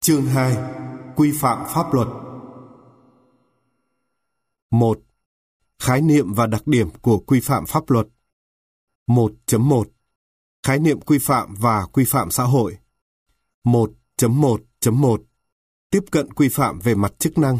Chương 2. Quy phạm pháp luật. 1. Khái niệm và đặc điểm của quy phạm pháp luật. 1.1. Khái niệm quy phạm và quy phạm xã hội. 1.1.1. Tiếp cận quy phạm về mặt chức năng.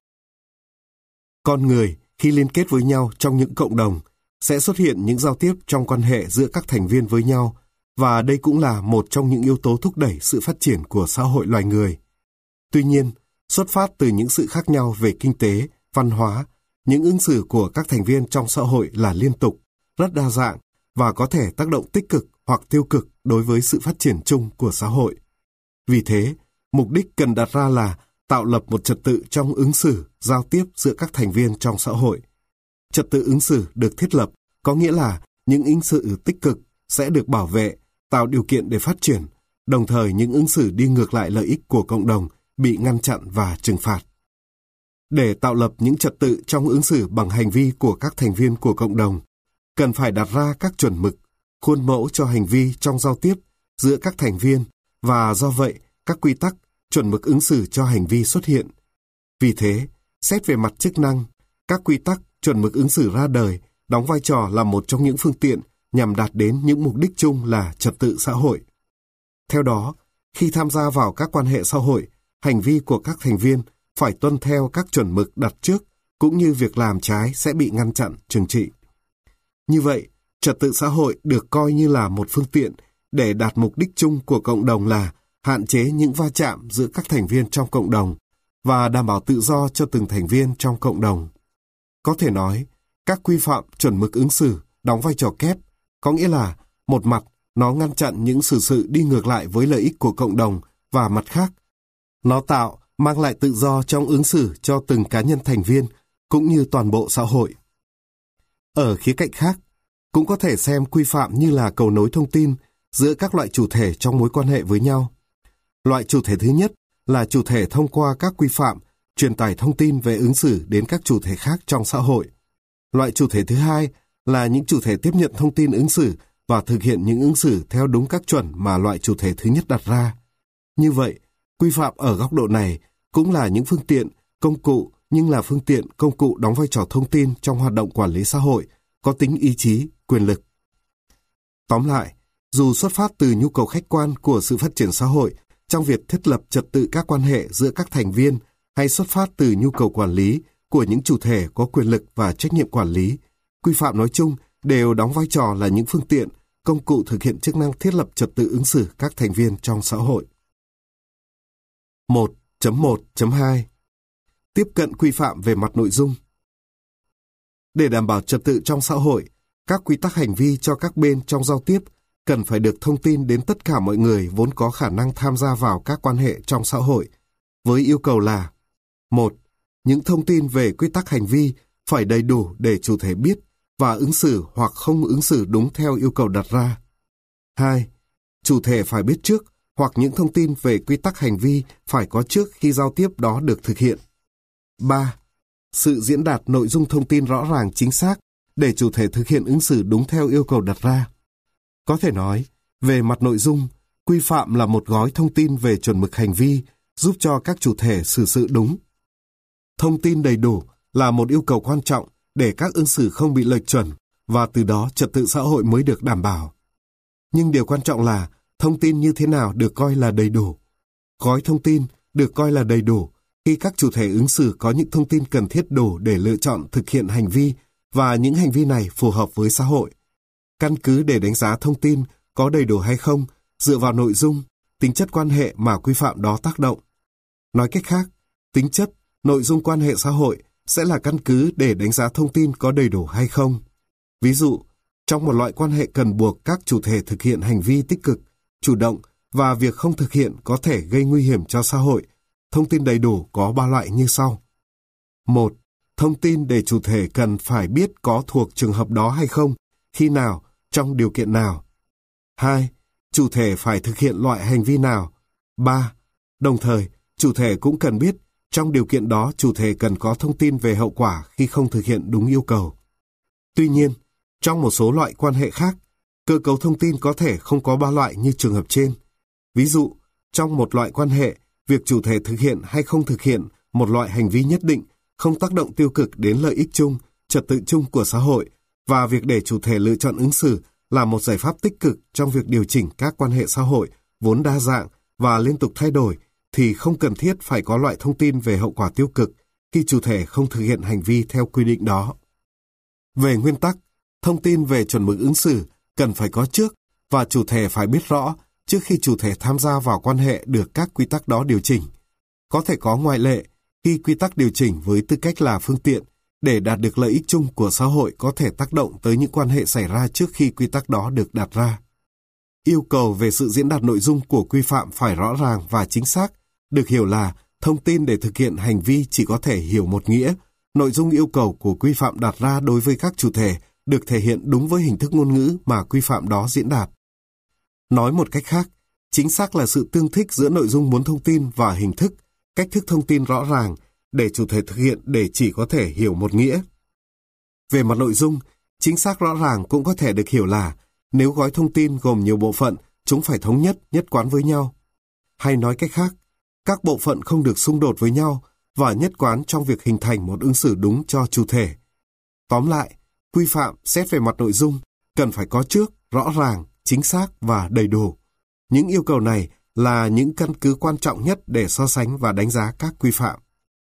Con người khi liên kết với nhau trong những cộng đồng sẽ xuất hiện những giao tiếp trong quan hệ giữa các thành viên với nhau, và đây cũng là một trong những yếu tố thúc đẩy sự phát triển của xã hội loài người. Tuy nhiên, xuất phát từ những sự khác nhau về kinh tế, văn hóa, những ứng xử của các thành viên trong xã hội là liên tục, rất đa dạng và có thể tác động tích cực hoặc tiêu cực đối với sự phát triển chung của xã hội. Vì thế, mục đích cần đặt ra là tạo lập một trật tự trong ứng xử, giao tiếp giữa các thành viên trong xã hội. Trật tự ứng xử được thiết lập có nghĩa là những ứng xử tích cực sẽ được bảo vệ, tạo điều kiện để phát triển, đồng thời những ứng xử đi ngược lại lợi ích của cộng đồng bị ngăn chặn và trừng phạt. Để tạo lập những trật tự trong ứng xử bằng hành vi của các thành viên của cộng đồng, cần phải đặt ra các chuẩn mực, khuôn mẫu cho hành vi trong giao tiếp giữa các thành viên, và do vậy các quy tắc, chuẩn mực ứng xử cho hành vi xuất hiện. Vì thế, xét về mặt chức năng, các quy tắc, chuẩn mực ứng xử ra đời đóng vai trò là một trong những phương tiện nhằm đạt đến những mục đích chung là trật tự xã hội. Theo đó, khi tham gia vào các quan hệ xã hội, hành vi của các thành viên phải tuân theo các chuẩn mực đặt trước, cũng như việc làm trái sẽ bị ngăn chặn, trừng trị. Như vậy, trật tự xã hội được coi như là một phương tiện để đạt mục đích chung của cộng đồng là hạn chế những va chạm giữa các thành viên trong cộng đồng và đảm bảo tự do cho từng thành viên trong cộng đồng. Có thể nói, các quy phạm chuẩn mực ứng xử đóng vai trò kép, có nghĩa là một mặt nó ngăn chặn những sự đi ngược lại với lợi ích của cộng đồng, và mặt khác, nó mang lại tự do trong ứng xử cho từng cá nhân thành viên cũng như toàn bộ xã hội. Ở khía cạnh khác, cũng có thể xem quy phạm như là cầu nối thông tin giữa các loại chủ thể trong mối quan hệ với nhau. Loại chủ thể thứ nhất là chủ thể thông qua các quy phạm truyền tải thông tin về ứng xử đến các chủ thể khác trong xã hội. Loại chủ thể thứ hai là những chủ thể tiếp nhận thông tin ứng xử và thực hiện những ứng xử theo đúng các chuẩn mà loại chủ thể thứ nhất đặt ra. Như vậy, quy phạm ở góc độ này cũng là những phương tiện, công cụ, nhưng là phương tiện, công cụ đóng vai trò thông tin trong hoạt động quản lý xã hội, có tính ý chí, quyền lực. Tóm lại, dù xuất phát từ nhu cầu khách quan của sự phát triển xã hội trong việc thiết lập trật tự các quan hệ giữa các thành viên, hay xuất phát từ nhu cầu quản lý của những chủ thể có quyền lực và trách nhiệm quản lý, quy phạm nói chung đều đóng vai trò là những phương tiện, công cụ thực hiện chức năng thiết lập trật tự ứng xử các thành viên trong xã hội. 1.1.2. Tiếp cận quy phạm về mặt nội dung. Để đảm bảo trật tự trong xã hội, các quy tắc hành vi cho các bên trong giao tiếp cần phải được thông tin đến tất cả mọi người vốn có khả năng tham gia vào các quan hệ trong xã hội, với yêu cầu là: 1. Những thông tin về quy tắc hành vi phải đầy đủ để chủ thể biết và ứng xử hoặc không ứng xử đúng theo yêu cầu đặt ra. 2. Chủ thể phải biết trước hoặc những thông tin về quy tắc hành vi phải có trước khi giao tiếp đó được thực hiện. 3. Sự diễn đạt nội dung thông tin rõ ràng chính xác để chủ thể thực hiện ứng xử đúng theo yêu cầu đặt ra. Có thể nói, về mặt nội dung, quy phạm là một gói thông tin về chuẩn mực hành vi giúp cho các chủ thể xử sự đúng. Thông tin đầy đủ là một yêu cầu quan trọng để các ứng xử không bị lệch chuẩn, và từ đó trật tự xã hội mới được đảm bảo. Nhưng điều quan trọng là thông tin như thế nào được coi là đầy đủ. Gói thông tin được coi là đầy đủ khi các chủ thể ứng xử có những thông tin cần thiết đủ để lựa chọn thực hiện hành vi, và những hành vi này phù hợp với xã hội. Căn cứ để đánh giá thông tin có đầy đủ hay không dựa vào nội dung, tính chất quan hệ mà quy phạm đó tác động. Nói cách khác, tính chất, nội dung quan hệ xã hội sẽ là căn cứ để đánh giá thông tin có đầy đủ hay không. Ví dụ, trong một loại quan hệ cần buộc các chủ thể thực hiện hành vi tích cực, chủ động, và việc không thực hiện có thể gây nguy hiểm cho xã hội, thông tin đầy đủ có 3 loại như sau. 1. Thông tin để chủ thể cần phải biết có thuộc trường hợp đó hay không, khi nào, trong điều kiện nào. 2. Chủ thể phải thực hiện loại hành vi nào. 3. Đồng thời, chủ thể cũng cần biết trong điều kiện đó chủ thể cần có thông tin về hậu quả khi không thực hiện đúng yêu cầu. Tuy nhiên, trong một số loại quan hệ khác, cơ cấu thông tin có thể không có 3 loại như trường hợp trên. Ví dụ, trong một loại quan hệ, việc chủ thể thực hiện hay không thực hiện một loại hành vi nhất định không tác động tiêu cực đến lợi ích chung, trật tự chung của xã hội, và việc để chủ thể lựa chọn ứng xử là một giải pháp tích cực trong việc điều chỉnh các quan hệ xã hội vốn đa dạng và liên tục thay đổi, thì không cần thiết phải có loại thông tin về hậu quả tiêu cực khi chủ thể không thực hiện hành vi theo quy định đó. Về nguyên tắc, thông tin về chuẩn mực ứng xử cần phải có trước, và chủ thể phải biết rõ trước khi chủ thể tham gia vào quan hệ được các quy tắc đó điều chỉnh. Có thể có ngoại lệ khi quy tắc điều chỉnh với tư cách là phương tiện để đạt được lợi ích chung của xã hội có thể tác động tới những quan hệ xảy ra trước khi quy tắc đó được đặt ra. Yêu cầu về sự diễn đạt nội dung của quy phạm phải rõ ràng và chính xác, được hiểu là thông tin để thực hiện hành vi chỉ có thể hiểu một nghĩa. Nội dung yêu cầu của quy phạm đặt ra đối với các chủ thể được thể hiện đúng với hình thức ngôn ngữ mà quy phạm đó diễn đạt. Nói một cách khác, chính xác là sự tương thích giữa nội dung muốn thông tin và hình thức, cách thức thông tin rõ ràng để chủ thể thực hiện để chỉ có thể hiểu một nghĩa. Về mặt nội dung, chính xác rõ ràng cũng có thể được hiểu là nếu gói thông tin gồm nhiều bộ phận, chúng phải thống nhất, nhất quán với nhau. Hay nói cách khác, các bộ phận không được xung đột với nhau và nhất quán trong việc hình thành một ứng xử đúng cho chủ thể. Tóm lại, quy phạm xét về mặt nội dung cần phải có trước, rõ ràng, chính xác và đầy đủ. Những yêu cầu này là những căn cứ quan trọng nhất để so sánh và đánh giá các quy phạm.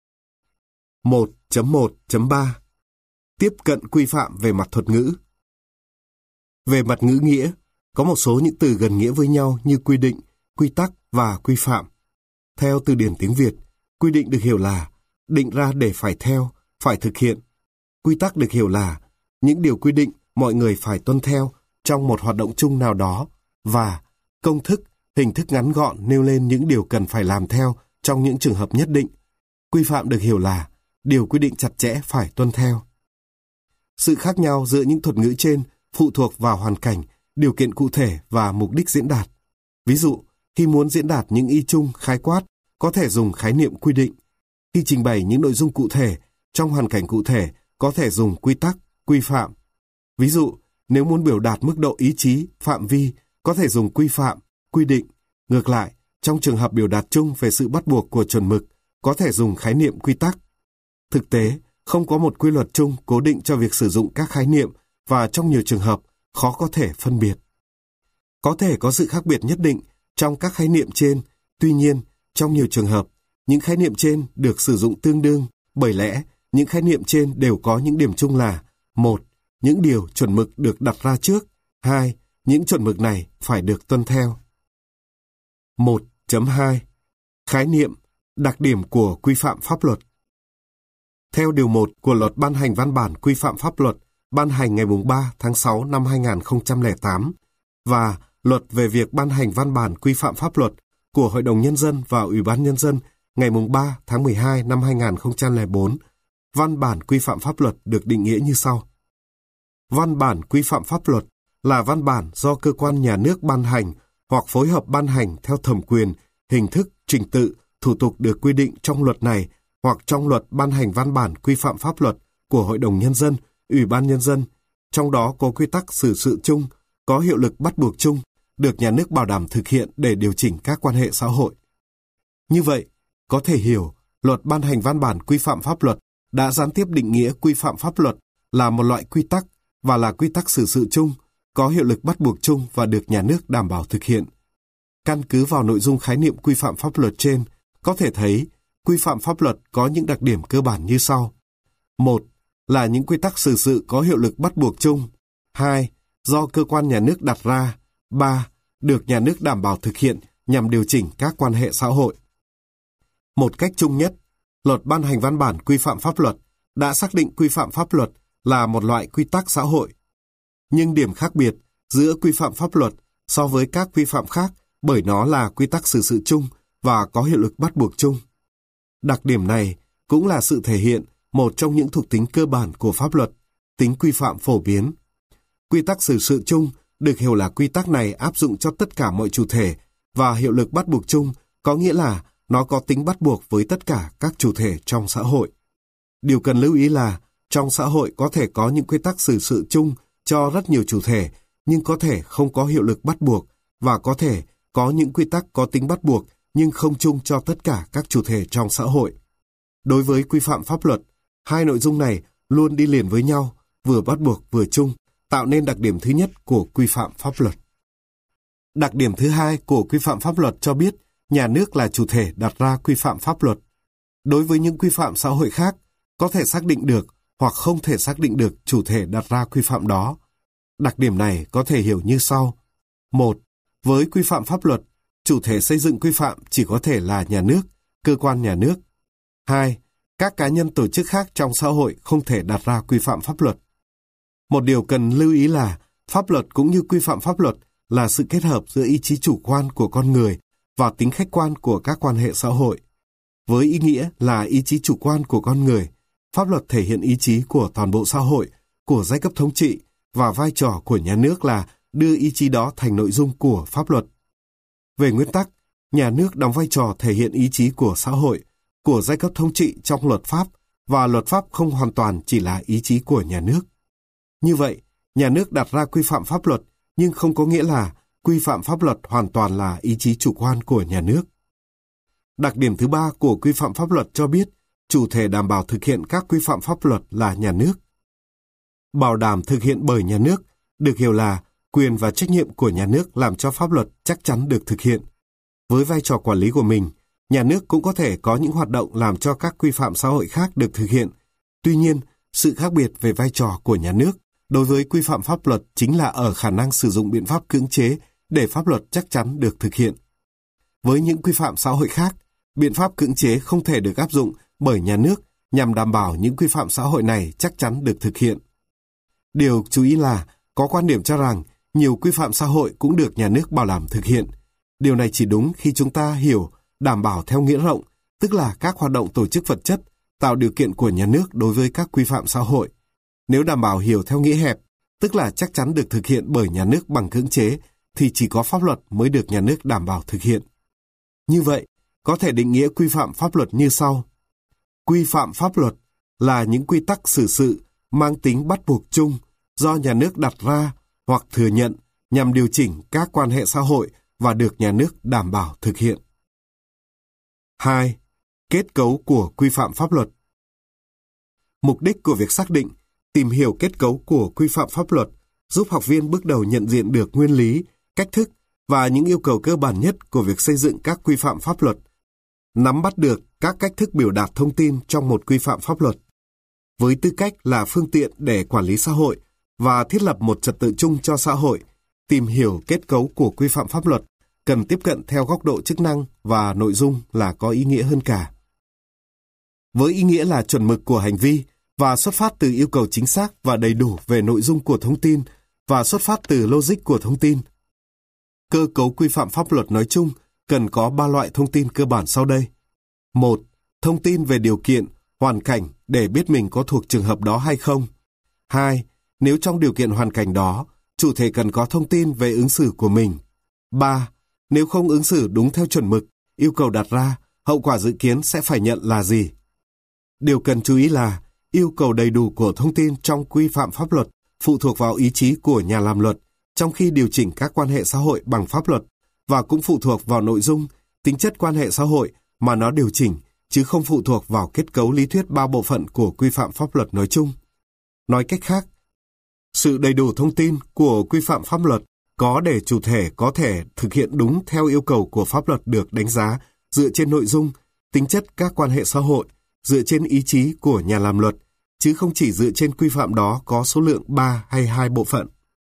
1.1.3 Tiếp cận quy phạm về mặt thuật ngữ. Về mặt ngữ nghĩa, có một số những từ gần nghĩa với nhau như quy định, quy tắc và quy phạm. Theo từ điển tiếng Việt, quy định được hiểu là định ra để phải theo, phải thực hiện. Quy tắc được hiểu là những điều quy định mọi người phải tuân theo trong một hoạt động chung nào đó, và công thức, hình thức ngắn gọn nêu lên những điều cần phải làm theo trong những trường hợp nhất định. Quy phạm được hiểu là điều quy định chặt chẽ phải tuân theo. Sự khác nhau giữa những thuật ngữ trên phụ thuộc vào hoàn cảnh, điều kiện cụ thể và mục đích diễn đạt. Ví dụ, khi muốn diễn đạt những ý chung khái quát, có thể dùng khái niệm quy định. Khi trình bày những nội dung cụ thể, trong hoàn cảnh cụ thể, có thể dùng quy tắc, quy phạm. Ví dụ, nếu muốn biểu đạt mức độ ý chí, phạm vi, có thể dùng quy phạm, quy định. Ngược lại, trong trường hợp biểu đạt chung về sự bắt buộc của chuẩn mực, có thể dùng khái niệm quy tắc. Thực tế, không có một quy luật chung cố định cho việc sử dụng các khái niệm, và trong nhiều trường hợp, khó có thể phân biệt. Có thể có sự khác biệt nhất định trong các khái niệm trên, tuy nhiên, trong nhiều trường hợp, những khái niệm trên được sử dụng tương đương, bởi lẽ những khái niệm trên đều có những điểm chung là: 1. Những điều chuẩn mực được đặt ra trước. 2. Những chuẩn mực này phải được tuân theo. 1.2 Khái niệm, đặc điểm của quy phạm pháp luật. Theo Điều 1 của Luật ban hành văn bản quy phạm pháp luật ban hành ngày 3 tháng 6 năm 2008 và Luật về việc ban hành văn bản quy phạm pháp luật của Hội đồng Nhân dân và Ủy ban Nhân dân ngày 3 tháng 12 năm 2004, văn bản quy phạm pháp luật được định nghĩa như sau. Văn bản quy phạm pháp luật là văn bản do cơ quan nhà nước ban hành hoặc phối hợp ban hành theo thẩm quyền, hình thức, trình tự, thủ tục được quy định trong luật này hoặc trong luật ban hành văn bản quy phạm pháp luật của Hội đồng Nhân dân, Ủy ban Nhân dân, trong đó có quy tắc xử sự chung, có hiệu lực bắt buộc chung, được nhà nước bảo đảm thực hiện để điều chỉnh các quan hệ xã hội. Như vậy, có thể hiểu, luật ban hành văn bản quy phạm pháp luật đã gián tiếp định nghĩa quy phạm pháp luật là một loại quy tắc và là quy tắc xử sự chung, có hiệu lực bắt buộc chung và được nhà nước đảm bảo thực hiện. Căn cứ vào nội dung khái niệm quy phạm pháp luật trên, có thể thấy quy phạm pháp luật có những đặc điểm cơ bản như sau. 1. Là những quy tắc xử sự có hiệu lực bắt buộc chung. 2. Do cơ quan nhà nước đặt ra. 3. Được nhà nước đảm bảo thực hiện nhằm điều chỉnh các quan hệ xã hội. Một cách chung nhất, luật ban hành văn bản quy phạm pháp luật đã xác định quy phạm pháp luật là một loại quy tắc xã hội. Nhưng điểm khác biệt giữa quy phạm pháp luật so với các quy phạm khác bởi nó là quy tắc xử sự chung và có hiệu lực bắt buộc chung. Đặc điểm này cũng là sự thể hiện một trong những thuộc tính cơ bản của pháp luật, tính quy phạm phổ biến. Quy tắc xử sự chung được hiểu là quy tắc này áp dụng cho tất cả mọi chủ thể và hiệu lực bắt buộc chung có nghĩa là nó có tính bắt buộc với tất cả các chủ thể trong xã hội. Điều cần lưu ý là trong xã hội có thể có những quy tắc xử sự chung cho rất nhiều chủ thể, nhưng có thể không có hiệu lực bắt buộc và có thể có những quy tắc có tính bắt buộc nhưng không chung cho tất cả các chủ thể trong xã hội. Đối với quy phạm pháp luật, hai nội dung này luôn đi liền với nhau, vừa bắt buộc vừa chung, tạo nên đặc điểm thứ nhất của quy phạm pháp luật. Đặc điểm thứ hai của quy phạm pháp luật cho biết nhà nước là chủ thể đặt ra quy phạm pháp luật. Đối với những quy phạm xã hội khác, có thể xác định được hoặc không thể xác định được chủ thể đặt ra quy phạm đó. Đặc điểm này có thể hiểu như sau. 1. Với quy phạm pháp luật, chủ thể xây dựng quy phạm chỉ có thể là nhà nước, cơ quan nhà nước. 2. Các cá nhân tổ chức khác trong xã hội không thể đặt ra quy phạm pháp luật. Một điều cần lưu ý là pháp luật cũng như quy phạm pháp luật là sự kết hợp giữa ý chí chủ quan của con người và tính khách quan của các quan hệ xã hội. Với ý nghĩa là ý chí chủ quan của con người, pháp luật thể hiện ý chí của toàn bộ xã hội, của giai cấp thống trị và vai trò của nhà nước là đưa ý chí đó thành nội dung của pháp luật. Về nguyên tắc, nhà nước đóng vai trò thể hiện ý chí của xã hội, của giai cấp thống trị trong luật pháp và luật pháp không hoàn toàn chỉ là ý chí của nhà nước. Như vậy, nhà nước đặt ra quy phạm pháp luật nhưng không có nghĩa là quy phạm pháp luật hoàn toàn là ý chí chủ quan của nhà nước. Đặc điểm thứ ba của quy phạm pháp luật cho biết chủ thể đảm bảo thực hiện các quy phạm pháp luật là nhà nước. Bảo đảm thực hiện bởi nhà nước được hiểu là quyền và trách nhiệm của nhà nước làm cho pháp luật chắc chắn được thực hiện. Với vai trò quản lý của mình, nhà nước cũng có thể có những hoạt động làm cho các quy phạm xã hội khác được thực hiện. Tuy nhiên, sự khác biệt về vai trò của nhà nước đối với quy phạm pháp luật chính là ở khả năng sử dụng biện pháp cưỡng chế để pháp luật chắc chắn được thực hiện. Với những quy phạm xã hội khác, biện pháp cưỡng chế không thể được áp dụng bởi nhà nước nhằm đảm bảo những quy phạm xã hội này chắc chắn được thực hiện. Điều chú ý là có quan điểm cho rằng nhiều quy phạm xã hội cũng được nhà nước bảo đảm thực hiện. Điều này chỉ đúng khi chúng ta hiểu đảm bảo theo nghĩa rộng, tức là các hoạt động tổ chức vật chất tạo điều kiện của nhà nước đối với các quy phạm xã hội. Nếu đảm bảo hiểu theo nghĩa hẹp, tức là chắc chắn được thực hiện bởi nhà nước bằng cưỡng chế, thì chỉ có pháp luật mới được nhà nước đảm bảo thực hiện. Như vậy, có thể định nghĩa quy phạm pháp luật như sau. Quy phạm pháp luật là những quy tắc xử sự mang tính bắt buộc chung do nhà nước đặt ra hoặc thừa nhận nhằm điều chỉnh các quan hệ xã hội và được nhà nước đảm bảo thực hiện. 2. Kết cấu của quy phạm pháp luật. Mục đích của việc xác định, tìm hiểu kết cấu của quy phạm pháp luật giúp học viên bước đầu nhận diện được nguyên lý, cách thức và những yêu cầu cơ bản nhất của việc xây dựng các quy phạm pháp luật, nắm bắt được các cách thức biểu đạt thông tin trong một quy phạm pháp luật. Với tư cách là phương tiện để quản lý xã hội và thiết lập một trật tự chung cho xã hội, tìm hiểu kết cấu của quy phạm pháp luật cần tiếp cận theo góc độ chức năng và nội dung là có ý nghĩa hơn cả. Với ý nghĩa là chuẩn mực của hành vi và xuất phát từ yêu cầu chính xác và đầy đủ về nội dung của thông tin và xuất phát từ logic của thông tin. Cơ cấu quy phạm pháp luật nói chung cần có 3 loại thông tin cơ bản sau đây. 1. Thông tin về điều kiện, hoàn cảnh để biết mình có thuộc trường hợp đó hay không. 2. Nếu trong điều kiện hoàn cảnh đó, chủ thể cần có thông tin về ứng xử của mình. 3. Nếu không ứng xử đúng theo chuẩn mực, yêu cầu đặt ra, hậu quả dự kiến sẽ phải nhận là gì? Điều cần chú ý là yêu cầu đầy đủ của thông tin trong quy phạm pháp luật phụ thuộc vào ý chí của nhà làm luật trong khi điều chỉnh các quan hệ xã hội bằng pháp luật và cũng phụ thuộc vào nội dung, tính chất quan hệ xã hội mà nó điều chỉnh, chứ không phụ thuộc vào kết cấu lý thuyết 3 bộ phận của quy phạm pháp luật nói chung. Nói cách khác, sự đầy đủ thông tin của quy phạm pháp luật có để chủ thể có thể thực hiện đúng theo yêu cầu của pháp luật được đánh giá dựa trên nội dung, tính chất các quan hệ xã hội, dựa trên ý chí của nhà làm luật, chứ không chỉ dựa trên quy phạm đó có số lượng 3 hay 2 bộ phận.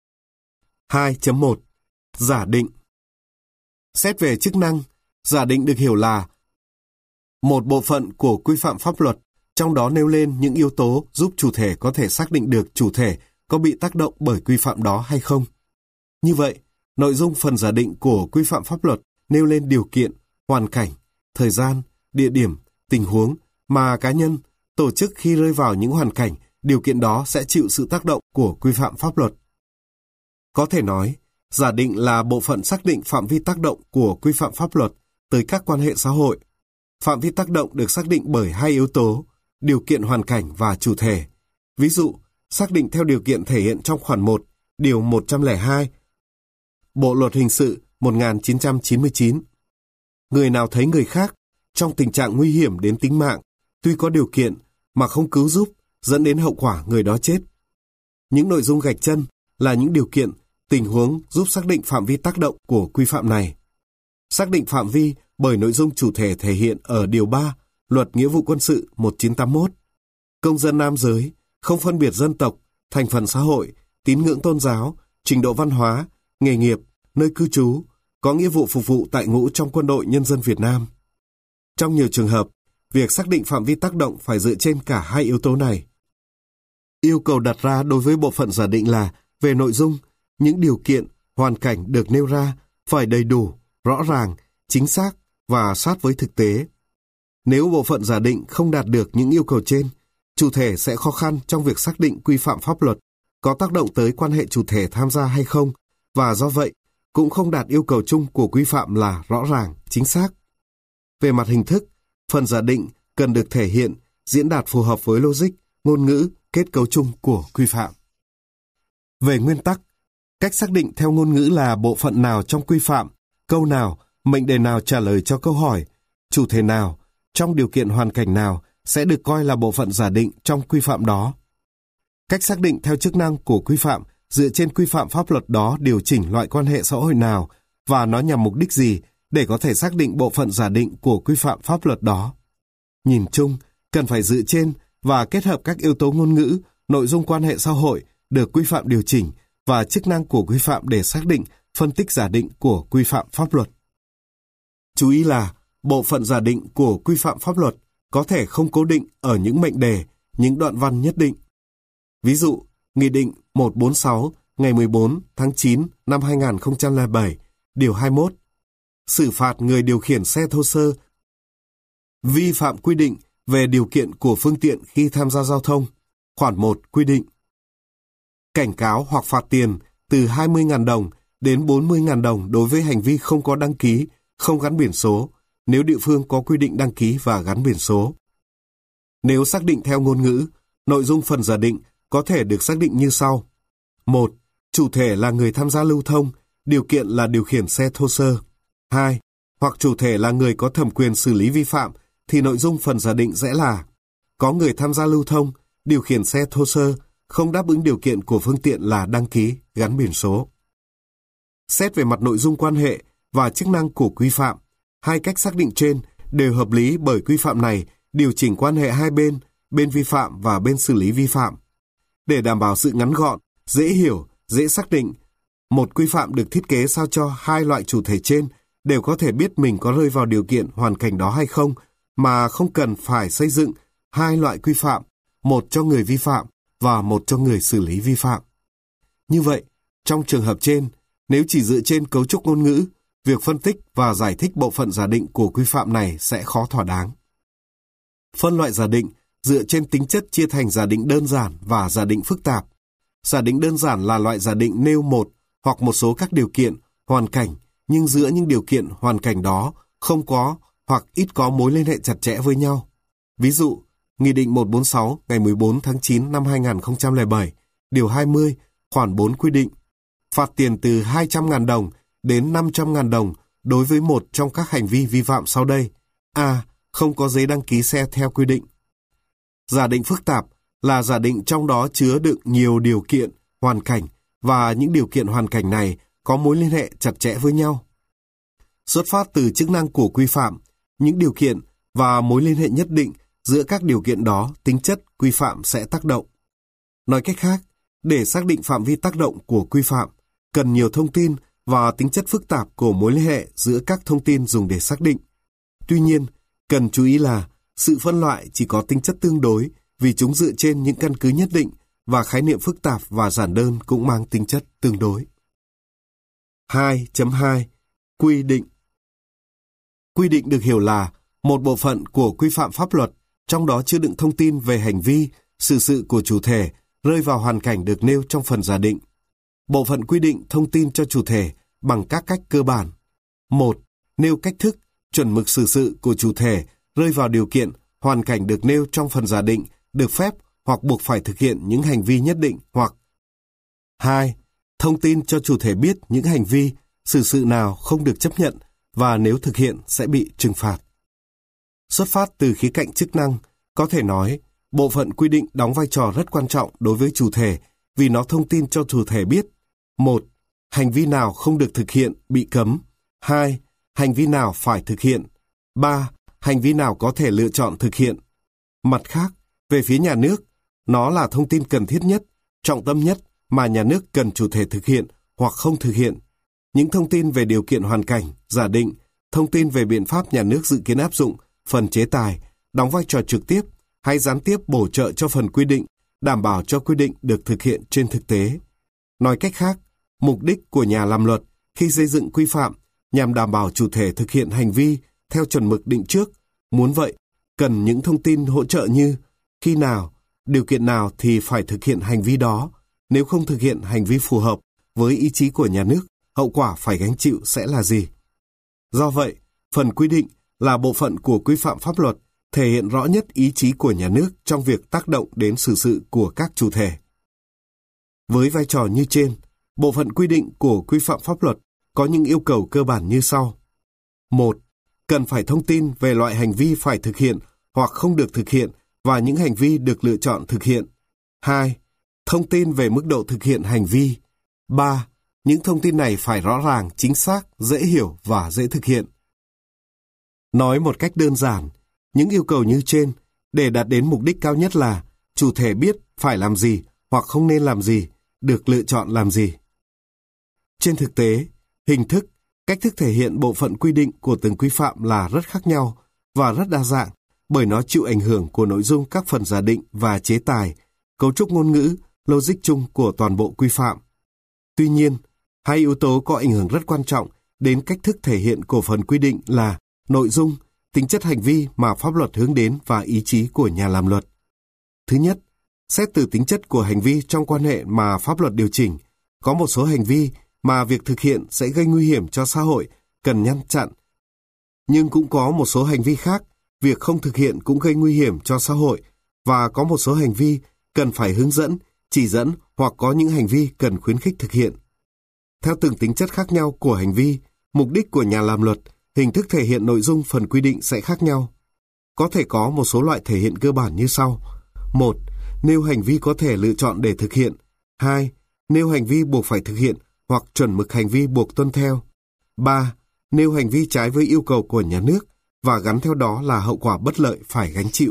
2.1. Giả định. Xét về chức năng, giả định được hiểu là một bộ phận của quy phạm pháp luật, trong đó nêu lên những yếu tố giúp chủ thể có thể xác định được chủ thể có bị tác động bởi quy phạm đó hay không. Như vậy, nội dung phần giả định của quy phạm pháp luật nêu lên điều kiện, hoàn cảnh, thời gian, địa điểm, tình huống mà cá nhân, tổ chức khi rơi vào những hoàn cảnh, điều kiện đó sẽ chịu sự tác động của quy phạm pháp luật. Có thể nói, giả định là bộ phận xác định phạm vi tác động của quy phạm pháp luật tới các quan hệ xã hội. Phạm vi tác động được xác định bởi 2 yếu tố, điều kiện hoàn cảnh và chủ thể. Ví dụ, xác định theo điều kiện thể hiện trong khoản 1, điều 102, Bộ Luật Hình sự 1999. Người nào thấy người khác trong tình trạng nguy hiểm đến tính mạng, tuy có điều kiện mà không cứu giúp, dẫn đến hậu quả người đó chết. Những nội dung gạch chân là những điều kiện, tình huống giúp xác định phạm vi tác động của quy phạm này. Xác định phạm vi bởi nội dung chủ thể thể hiện ở Điều 3 Luật Nghĩa vụ Quân sự 1981. Công dân nam giới, không phân biệt dân tộc, thành phần xã hội, tín ngưỡng tôn giáo, trình độ văn hóa, nghề nghiệp, nơi cư trú, có nghĩa vụ phục vụ tại ngũ trong Quân đội Nhân dân Việt Nam. Trong nhiều trường hợp, việc xác định phạm vi tác động phải dựa trên cả hai yếu tố này. Yêu cầu đặt ra đối với bộ phận giả định là về nội dung, những điều kiện, hoàn cảnh được nêu ra phải đầy đủ, rõ ràng, chính xác và sát với thực tế. Nếu bộ phận giả định không đạt được những yêu cầu trên, chủ thể sẽ khó khăn trong việc xác định quy phạm pháp luật có tác động tới quan hệ chủ thể tham gia hay không, và do vậy cũng không đạt yêu cầu chung của quy phạm là rõ ràng, chính xác. Về mặt hình thức, phần giả định cần được thể hiện, diễn đạt phù hợp với logic, ngôn ngữ, kết cấu chung của quy phạm. Về nguyên tắc, cách xác định theo ngôn ngữ là bộ phận nào trong quy phạm, câu nào, mệnh đề nào trả lời cho câu hỏi, chủ thể nào, trong điều kiện hoàn cảnh nào sẽ được coi là bộ phận giả định trong quy phạm đó. Cách xác định theo chức năng của quy phạm dựa trên quy phạm pháp luật đó điều chỉnh loại quan hệ xã hội nào và nó nhằm mục đích gì để có thể xác định bộ phận giả định của quy phạm pháp luật đó. Nhìn chung, cần phải dựa trên và kết hợp các yếu tố ngôn ngữ, nội dung quan hệ xã hội được quy phạm điều chỉnh và chức năng của quy phạm để xác định, phân tích giả định của quy phạm pháp luật. Chú ý là bộ phận giả định của quy phạm pháp luật có thể không cố định ở những mệnh đề, những đoạn văn nhất định. Ví dụ, Nghị định 146 ngày 14 tháng 9 năm 2007, Điều 21, xử phạt người điều khiển xe thô sơ vi phạm quy định về điều kiện của phương tiện khi tham gia giao thông. Khoản 1 quy định cảnh cáo hoặc phạt tiền từ 20.000 đồng đến 40.000 đồng đối với hành vi không có đăng ký, không gắn biển số, nếu địa phương có quy định đăng ký và gắn biển số. Nếu xác định theo ngôn ngữ, nội dung phần giả định có thể được xác định như sau. 1. Chủ thể là người tham gia lưu thông, điều kiện là điều khiển xe thô sơ. 2. Hoặc chủ thể là người có thẩm quyền xử lý vi phạm, thì nội dung phần giả định sẽ là có người tham gia lưu thông, điều khiển xe thô sơ, không đáp ứng điều kiện của phương tiện là đăng ký, gắn biển số. Xét về mặt nội dung quan hệ và chức năng của quy phạm, hai cách xác định trên đều hợp lý bởi quy phạm này điều chỉnh quan hệ hai bên, bên vi phạm và bên xử lý vi phạm. Để đảm bảo sự ngắn gọn, dễ hiểu, dễ xác định, một quy phạm được thiết kế sao cho hai loại chủ thể trên đều có thể biết mình có rơi vào điều kiện hoàn cảnh đó hay không, mà không cần phải xây dựng hai loại quy phạm, một cho người vi phạm và một cho người xử lý vi phạm. Như vậy, trong trường hợp trên, nếu chỉ dựa trên cấu trúc ngôn ngữ, việc phân tích và giải thích bộ phận giả định của quy phạm này sẽ khó thỏa đáng. Phân loại giả định dựa trên tính chất chia thành giả định đơn giản và giả định phức tạp. Giả định đơn giản là loại giả định nêu một hoặc một số các điều kiện, hoàn cảnh, nhưng giữa những điều kiện, hoàn cảnh đó không có hoặc ít có mối liên hệ chặt chẽ với nhau. Ví dụ, Nghị định 146 ngày 14 tháng 9 năm 2007, Điều 20, khoản 4 quy định phạt tiền từ 200.000 đồng đến 500.000 đồng đối với một trong các hành vi vi phạm sau đây. A. Không có giấy đăng ký xe theo quy định. Giả định phức tạp là giả định trong đó chứa đựng nhiều điều kiện, hoàn cảnh và những điều kiện hoàn cảnh này có mối liên hệ chặt chẽ với nhau. Xuất phát từ chức năng của quy phạm, những điều kiện và mối liên hệ nhất định giữa các điều kiện đó, tính chất quy phạm sẽ tác động. Nói cách khác, để xác định phạm vi tác động của quy phạm, cần nhiều thông tin và tính chất phức tạp của mối liên hệ giữa các thông tin dùng để xác định. Tuy nhiên, cần chú ý là sự phân loại chỉ có tính chất tương đối vì chúng dựa trên những căn cứ nhất định và khái niệm phức tạp và giản đơn cũng mang tính chất tương đối. 2.2 Quy định. Quy định được hiểu là một bộ phận của quy phạm pháp luật, trong đó chứa đựng thông tin về hành vi, xử sự của chủ thể rơi vào hoàn cảnh được nêu trong phần giả định. Bộ phận quy định thông tin cho chủ thể bằng các cách cơ bản. 1. Nêu cách thức, chuẩn mực xử sự của chủ thể rơi vào điều kiện, hoàn cảnh được nêu trong phần giả định, được phép hoặc buộc phải thực hiện những hành vi nhất định hoặc 2. Thông tin cho chủ thể biết những hành vi, xử sự nào không được chấp nhận và nếu thực hiện sẽ bị trừng phạt. Xuất phát từ khía cạnh chức năng, có thể nói, bộ phận quy định đóng vai trò rất quan trọng đối với chủ thể vì nó thông tin cho chủ thể biết: 1. Hành vi nào không được thực hiện bị cấm. 2. Hành vi nào phải thực hiện. 3. Hành vi nào có thể lựa chọn thực hiện. Mặt khác, về phía nhà nước, nó là thông tin cần thiết nhất, trọng tâm nhất mà nhà nước cần chủ thể thực hiện hoặc không thực hiện. Những thông tin về điều kiện hoàn cảnh, giả định, thông tin về biện pháp nhà nước dự kiến áp dụng, phần chế tài, đóng vai trò trực tiếp hay gián tiếp bổ trợ cho phần quy định, đảm bảo cho quy định được thực hiện trên thực tế. Nói cách khác, mục đích của nhà làm luật khi xây dựng quy phạm nhằm đảm bảo chủ thể thực hiện hành vi theo chuẩn mực định trước. Muốn vậy, cần những thông tin hỗ trợ như khi nào, điều kiện nào thì phải thực hiện hành vi đó. Nếu không thực hiện hành vi phù hợp với ý chí của nhà nước, hậu quả phải gánh chịu sẽ là gì? Do vậy, phần quy định là bộ phận của quy phạm pháp luật thể hiện rõ nhất ý chí của nhà nước trong việc tác động đến xử sự của các chủ thể. Với vai trò như trên, bộ phận quy định của quy phạm pháp luật có những yêu cầu cơ bản như sau. 1. Cần phải thông tin về loại hành vi phải thực hiện hoặc không được thực hiện và những hành vi được lựa chọn thực hiện. 2. Thông tin về mức độ thực hiện hành vi. 3. Những thông tin này phải rõ ràng, chính xác, dễ hiểu và dễ thực hiện. Nói một cách đơn giản, những yêu cầu như trên để đạt đến mục đích cao nhất là chủ thể biết phải làm gì hoặc không nên làm gì, được lựa chọn làm gì. Trên thực tế, hình thức, cách thức thể hiện bộ phận quy định của từng quy phạm là rất khác nhau và rất đa dạng bởi nó chịu ảnh hưởng của nội dung các phần giả định và chế tài, cấu trúc ngôn ngữ, logic chung của toàn bộ quy phạm. Tuy nhiên, hai yếu tố có ảnh hưởng rất quan trọng đến cách thức thể hiện của phần quy định là nội dung, tính chất hành vi mà pháp luật hướng đến và ý chí của nhà làm luật. Thứ nhất, xét từ tính chất của hành vi trong quan hệ mà pháp luật điều chỉnh, có một số hành vi mà việc thực hiện sẽ gây nguy hiểm cho xã hội, cần ngăn chặn. Nhưng cũng có một số hành vi khác, việc không thực hiện cũng gây nguy hiểm cho xã hội, và có một số hành vi cần phải hướng dẫn, chỉ dẫn hoặc có những hành vi cần khuyến khích thực hiện. Theo từng tính chất khác nhau của hành vi, mục đích của nhà làm luật, hình thức thể hiện nội dung phần quy định sẽ khác nhau. Có thể có một số loại thể hiện cơ bản như sau. 1. Nêu hành vi có thể lựa chọn để thực hiện. 2. Nêu hành vi buộc phải thực hiện hoặc chuẩn mực hành vi buộc tuân theo. 3. Nêu hành vi trái với yêu cầu của nhà nước và gắn theo đó là hậu quả bất lợi phải gánh chịu.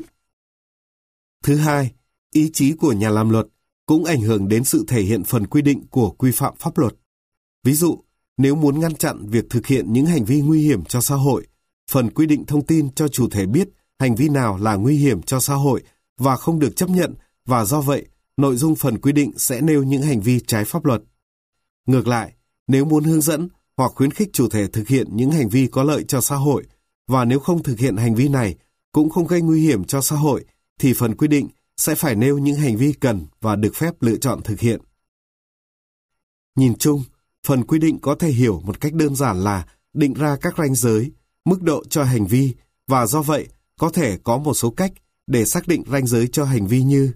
Thứ hai, ý chí của nhà làm luật cũng ảnh hưởng đến sự thể hiện phần quy định của quy phạm pháp luật. Ví dụ, nếu muốn ngăn chặn việc thực hiện những hành vi nguy hiểm cho xã hội, phần quy định thông tin cho chủ thể biết hành vi nào là nguy hiểm cho xã hội và không được chấp nhận, và do vậy, nội dung phần quy định sẽ nêu những hành vi trái pháp luật. Ngược lại, nếu muốn hướng dẫn hoặc khuyến khích chủ thể thực hiện những hành vi có lợi cho xã hội, và nếu không thực hiện hành vi này cũng không gây nguy hiểm cho xã hội, thì phần quy định sẽ phải nêu những hành vi cần và được phép lựa chọn thực hiện. Nhìn chung, phần quy định có thể hiểu một cách đơn giản là định ra các ranh giới, mức độ cho hành vi, và do vậy có thể có một số cách để xác định ranh giới cho hành vi như: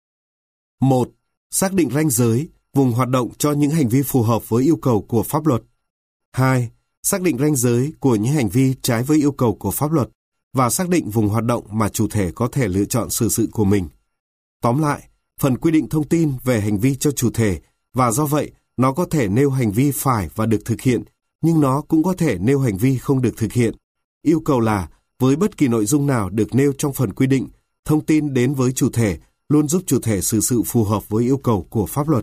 1. Xác định ranh giới, vùng hoạt động cho những hành vi phù hợp với yêu cầu của pháp luật. 2. Xác định ranh giới của những hành vi trái với yêu cầu của pháp luật và xác định vùng hoạt động mà chủ thể có thể lựa chọn xử sự của mình. Tóm lại, phần quy định thông tin về hành vi cho chủ thể, và do vậy nó có thể nêu hành vi phải và được thực hiện, nhưng nó cũng có thể nêu hành vi không được thực hiện. Yêu cầu là với bất kỳ nội dung nào được nêu trong phần quy định, thông tin đến với chủ thể luôn giúp chủ thể xử sự phù hợp với yêu cầu của pháp luật.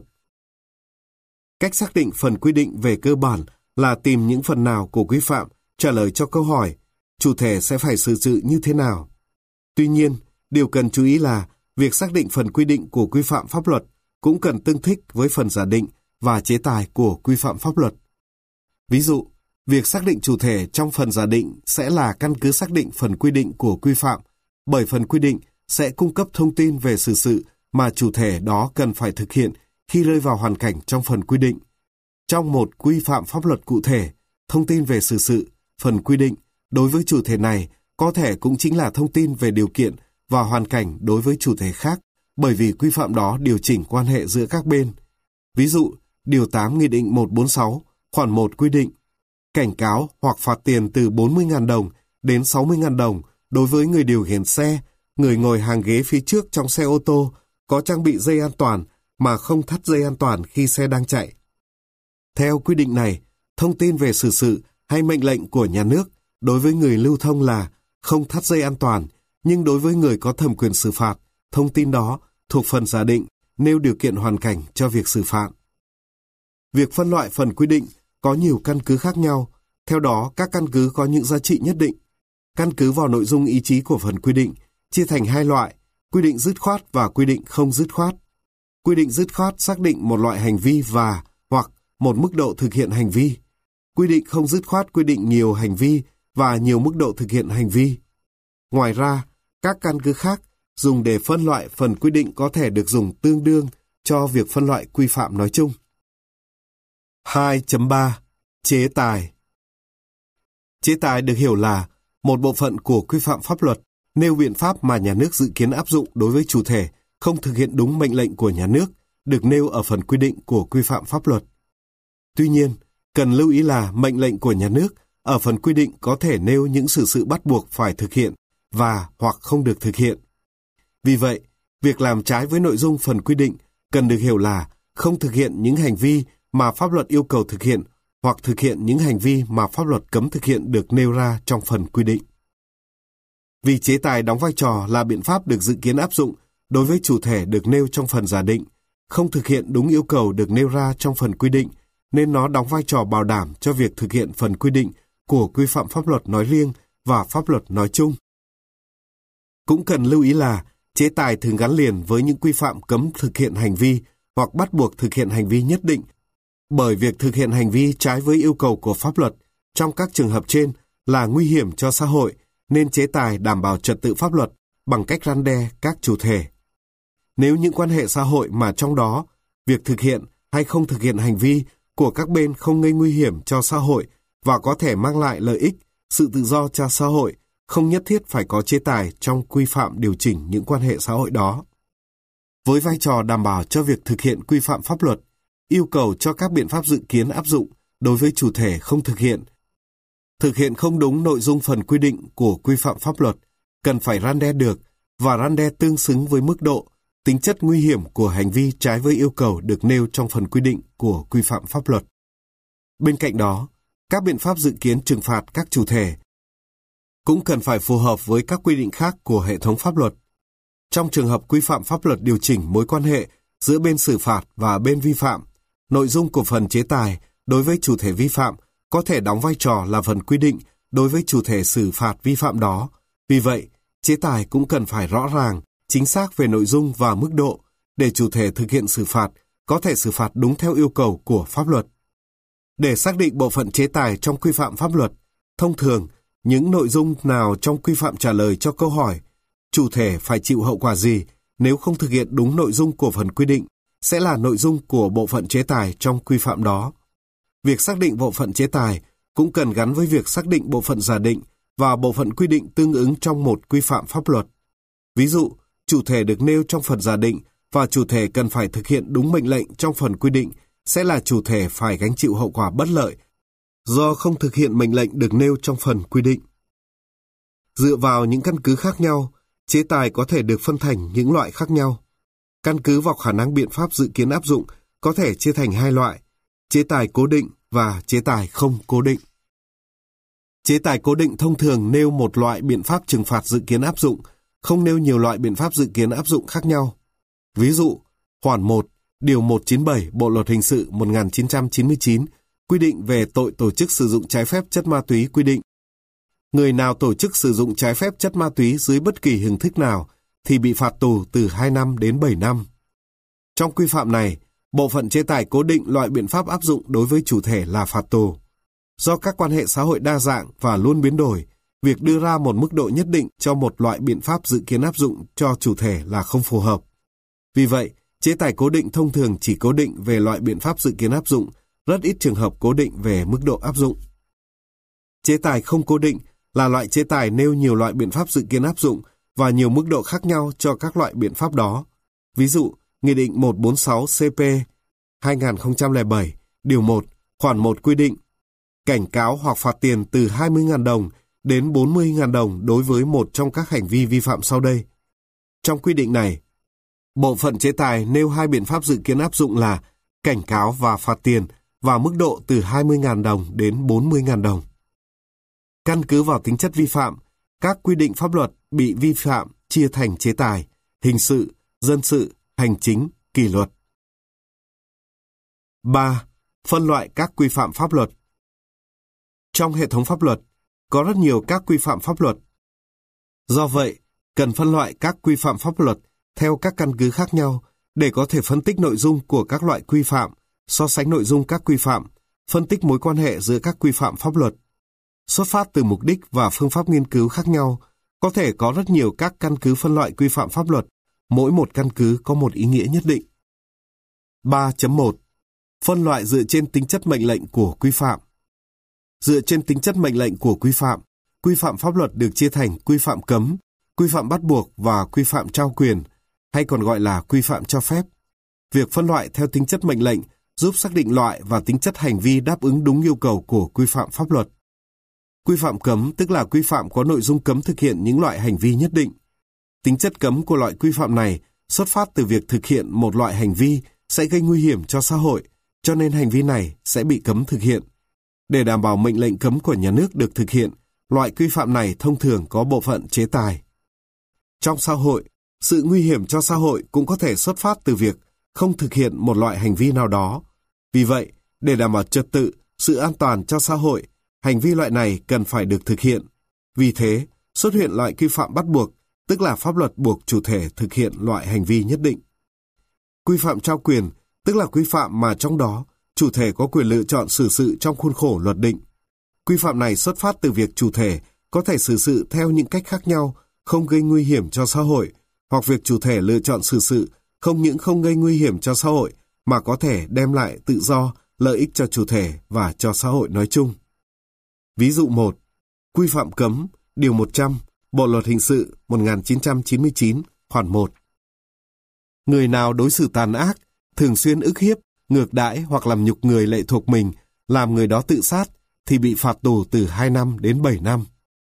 Cách xác định phần quy định về cơ bản là tìm những phần nào của quy phạm trả lời cho câu hỏi chủ thể sẽ phải xử sự như thế nào. Tuy nhiên, điều cần chú ý là việc xác định phần quy định của quy phạm pháp luật cũng cần tương thích với phần giả định và chế tài của quy phạm pháp luật. Ví dụ, việc xác định chủ thể trong phần giả định sẽ là căn cứ xác định phần quy định của quy phạm, bởi phần quy định sẽ cung cấp thông tin về xử sự mà chủ thể đó cần phải thực hiện khi rơi vào hoàn cảnh trong phần quy định. Trong một quy phạm pháp luật cụ thể, thông tin về xử sự, phần quy định đối với chủ thể này có thể cũng chính là thông tin về điều kiện và hoàn cảnh đối với chủ thể khác, bởi vì quy phạm đó điều chỉnh quan hệ giữa các bên. Ví dụ, Điều 8 Nghị định 146, khoản 1 quy định, cảnh cáo hoặc phạt tiền từ 40.000 đồng đến 60.000 đồng đối với người điều khiển xe, người ngồi hàng ghế phía trước trong xe ô tô có trang bị dây an toàn mà không thắt dây an toàn khi xe đang chạy. Theo quy định này, thông tin về xử sự hay mệnh lệnh của nhà nước đối với người lưu thông là không thắt dây an toàn, nhưng đối với người có thẩm quyền xử phạt, thông tin đó thuộc phần giả định nêu điều kiện hoàn cảnh cho việc xử phạt. Việc phân loại phần quy định có nhiều căn cứ khác nhau, theo đó các căn cứ có những giá trị nhất định. Căn cứ vào nội dung ý chí của phần quy định, chia thành hai loại, quy định dứt khoát và quy định không dứt khoát. Quy định dứt khoát xác định một loại hành vi và hoặc một mức độ thực hiện hành vi. Quy định không dứt khoát quy định nhiều hành vi và nhiều mức độ thực hiện hành vi. Ngoài ra, các căn cứ khác dùng để phân loại phần quy định có thể được dùng tương đương cho việc phân loại quy phạm nói chung. 2.3. Chế tài. Chế tài được hiểu là một bộ phận của quy phạm pháp luật nêu biện pháp mà nhà nước dự kiến áp dụng đối với chủ thể không thực hiện đúng mệnh lệnh của nhà nước được nêu ở phần quy định của quy phạm pháp luật. Tuy nhiên, cần lưu ý là mệnh lệnh của nhà nước ở phần quy định có thể nêu những xử sự bắt buộc phải thực hiện và hoặc không được thực hiện. Vì vậy, việc làm trái với nội dung phần quy định cần được hiểu là không thực hiện những hành vi mà pháp luật yêu cầu thực hiện hoặc thực hiện những hành vi mà pháp luật cấm thực hiện được nêu ra trong phần quy định. Vì chế tài đóng vai trò là biện pháp được dự kiến áp dụng đối với chủ thể được nêu trong phần giả định, không thực hiện đúng yêu cầu được nêu ra trong phần quy định, nên nó đóng vai trò bảo đảm cho việc thực hiện phần quy định của quy phạm pháp luật nói riêng và pháp luật nói chung. Cũng cần lưu ý là chế tài thường gắn liền với những quy phạm cấm thực hiện hành vi hoặc bắt buộc thực hiện hành vi nhất định, bởi việc thực hiện hành vi trái với yêu cầu của pháp luật trong các trường hợp trên là nguy hiểm cho xã hội, nên chế tài đảm bảo trật tự pháp luật bằng cách răn đe các chủ thể. Nếu những quan hệ xã hội mà trong đó việc thực hiện hay không thực hiện hành vi của các bên không gây nguy hiểm cho xã hội và có thể mang lại lợi ích, sự tự do cho xã hội, không nhất thiết phải có chế tài trong quy phạm điều chỉnh những quan hệ xã hội đó. Với vai trò đảm bảo cho việc thực hiện quy phạm pháp luật, yêu cầu cho các biện pháp dự kiến áp dụng đối với chủ thể không thực hiện không đúng nội dung phần quy định của quy phạm pháp luật, cần phải răn đe được và răn đe tương xứng với mức độ, tính chất nguy hiểm của hành vi trái với yêu cầu được nêu trong phần quy định của quy phạm pháp luật. Bên cạnh đó, các biện pháp dự kiến trừng phạt các chủ thể cũng cần phải phù hợp với các quy định khác của hệ thống pháp luật. Trong trường hợp quy phạm pháp luật điều chỉnh mối quan hệ giữa bên xử phạt và bên vi phạm, nội dung của phần chế tài đối với chủ thể vi phạm có thể đóng vai trò là phần quy định đối với chủ thể xử phạt vi phạm đó. Vì vậy, chế tài cũng cần phải rõ ràng, chính xác về nội dung và mức độ để chủ thể thực hiện xử phạt có thể xử phạt đúng theo yêu cầu của pháp luật. Để xác định bộ phận chế tài trong quy phạm pháp luật, thông thường, những nội dung nào trong quy phạm trả lời cho câu hỏi chủ thể phải chịu hậu quả gì nếu không thực hiện đúng nội dung của phần quy định sẽ là nội dung của bộ phận chế tài trong quy phạm đó. Việc xác định bộ phận chế tài cũng cần gắn với việc xác định bộ phận giả định và bộ phận quy định tương ứng trong một quy phạm pháp luật. Ví dụ, chủ thể được nêu trong phần giả định và chủ thể cần phải thực hiện đúng mệnh lệnh trong phần quy định sẽ là chủ thể phải gánh chịu hậu quả bất lợi do không thực hiện mệnh lệnh được nêu trong phần quy định. Dựa vào những căn cứ khác nhau, chế tài có thể được phân thành những loại khác nhau. Căn cứ vào khả năng biện pháp dự kiến áp dụng có thể chia thành hai loại, chế tài cố định và chế tài không cố định. Chế tài cố định thông thường nêu một loại biện pháp trừng phạt dự kiến áp dụng, không nêu nhiều loại biện pháp dự kiến áp dụng khác nhau. Ví dụ, khoản 1, điều 197 Bộ Luật Hình sự 1999 quy định về tội tổ chức sử dụng trái phép chất ma túy quy định: người nào tổ chức sử dụng trái phép chất ma túy dưới bất kỳ hình thức nào thì bị phạt tù từ 2 năm đến 7 năm. Trong quy phạm này, bộ phận chế tài cố định loại biện pháp áp dụng đối với chủ thể là phạt tù. Do các quan hệ xã hội đa dạng và luôn biến đổi, việc đưa ra một mức độ nhất định cho một loại biện pháp dự kiến áp dụng cho chủ thể là không phù hợp. Vì vậy, chế tài cố định thông thường chỉ cố định về loại biện pháp dự kiến áp dụng, rất ít trường hợp cố định về mức độ áp dụng. Chế tài không cố định là loại chế tài nêu nhiều loại biện pháp dự kiến áp dụng và nhiều mức độ khác nhau cho các loại biện pháp đó. Ví dụ, Nghị định 146 CP 2007, điều 1, khoản 1 quy định: cảnh cáo hoặc phạt tiền từ 20.000 đồng đến 40.000 đồng đối với một trong các hành vi vi phạm sau đây. Trong quy định này, bộ phận chế tài nêu hai biện pháp dự kiến áp dụng là cảnh cáo và phạt tiền và mức độ từ 20.000 đồng đến 40.000 đồng. Căn cứ vào tính chất vi phạm, các quy định pháp luật bị vi phạm chia thành chế tài, hình sự, dân sự, hành chính, kỷ luật. 3. Phân loại các quy phạm pháp luật. Trong hệ thống pháp luật, có rất nhiều các quy phạm pháp luật. Do vậy, cần phân loại các quy phạm pháp luật theo các căn cứ khác nhau để có thể phân tích nội dung của các loại quy phạm, so sánh nội dung các quy phạm, phân tích mối quan hệ giữa các quy phạm pháp luật. Xuất phát từ mục đích và phương pháp nghiên cứu khác nhau, có thể có rất nhiều các căn cứ phân loại quy phạm pháp luật, mỗi một căn cứ có một ý nghĩa nhất định. 3.1. Phân loại dựa trên tính chất mệnh lệnh của quy phạm. Dựa trên tính chất mệnh lệnh của quy phạm pháp luật được chia thành quy phạm cấm, quy phạm bắt buộc và quy phạm trao quyền, hay còn gọi là quy phạm cho phép. Việc phân loại theo tính chất mệnh lệnh giúp xác định loại và tính chất hành vi đáp ứng đúng yêu cầu của quy phạm pháp luật. Quy phạm cấm tức là quy phạm có nội dung cấm thực hiện những loại hành vi nhất định. Tính chất cấm của loại quy phạm này xuất phát từ việc thực hiện một loại hành vi sẽ gây nguy hiểm cho xã hội, cho nên hành vi này sẽ bị cấm thực hiện. Để đảm bảo mệnh lệnh cấm của nhà nước được thực hiện, loại quy phạm này thông thường có bộ phận chế tài. Trong xã hội, sự nguy hiểm cho xã hội cũng có thể xuất phát từ việc không thực hiện một loại hành vi nào đó. Vì vậy, để đảm bảo trật tự, sự an toàn cho xã hội, hành vi loại này cần phải được thực hiện. Vì thế, xuất hiện loại quy phạm bắt buộc, tức là pháp luật buộc chủ thể thực hiện loại hành vi nhất định. Quy phạm trao quyền, tức là quy phạm mà trong đó chủ thể có quyền lựa chọn xử sự trong khuôn khổ luật định. Quy phạm này xuất phát từ việc chủ thể có thể xử sự theo những cách khác nhau, không gây nguy hiểm cho xã hội, hoặc việc chủ thể lựa chọn xử sự không những không gây nguy hiểm cho xã hội, mà có thể đem lại tự do, lợi ích cho chủ thể và cho xã hội nói chung. Ví dụ 1. Quy phạm cấm, Điều 100, Bộ Luật Hình sự 1999, khoản 1. Người nào đối xử tàn ác, thường xuyên ức hiếp, ngược đãi hoặc làm nhục người lệ thuộc mình, làm người đó tự sát, thì bị phạt tù từ 2 năm đến 7 năm.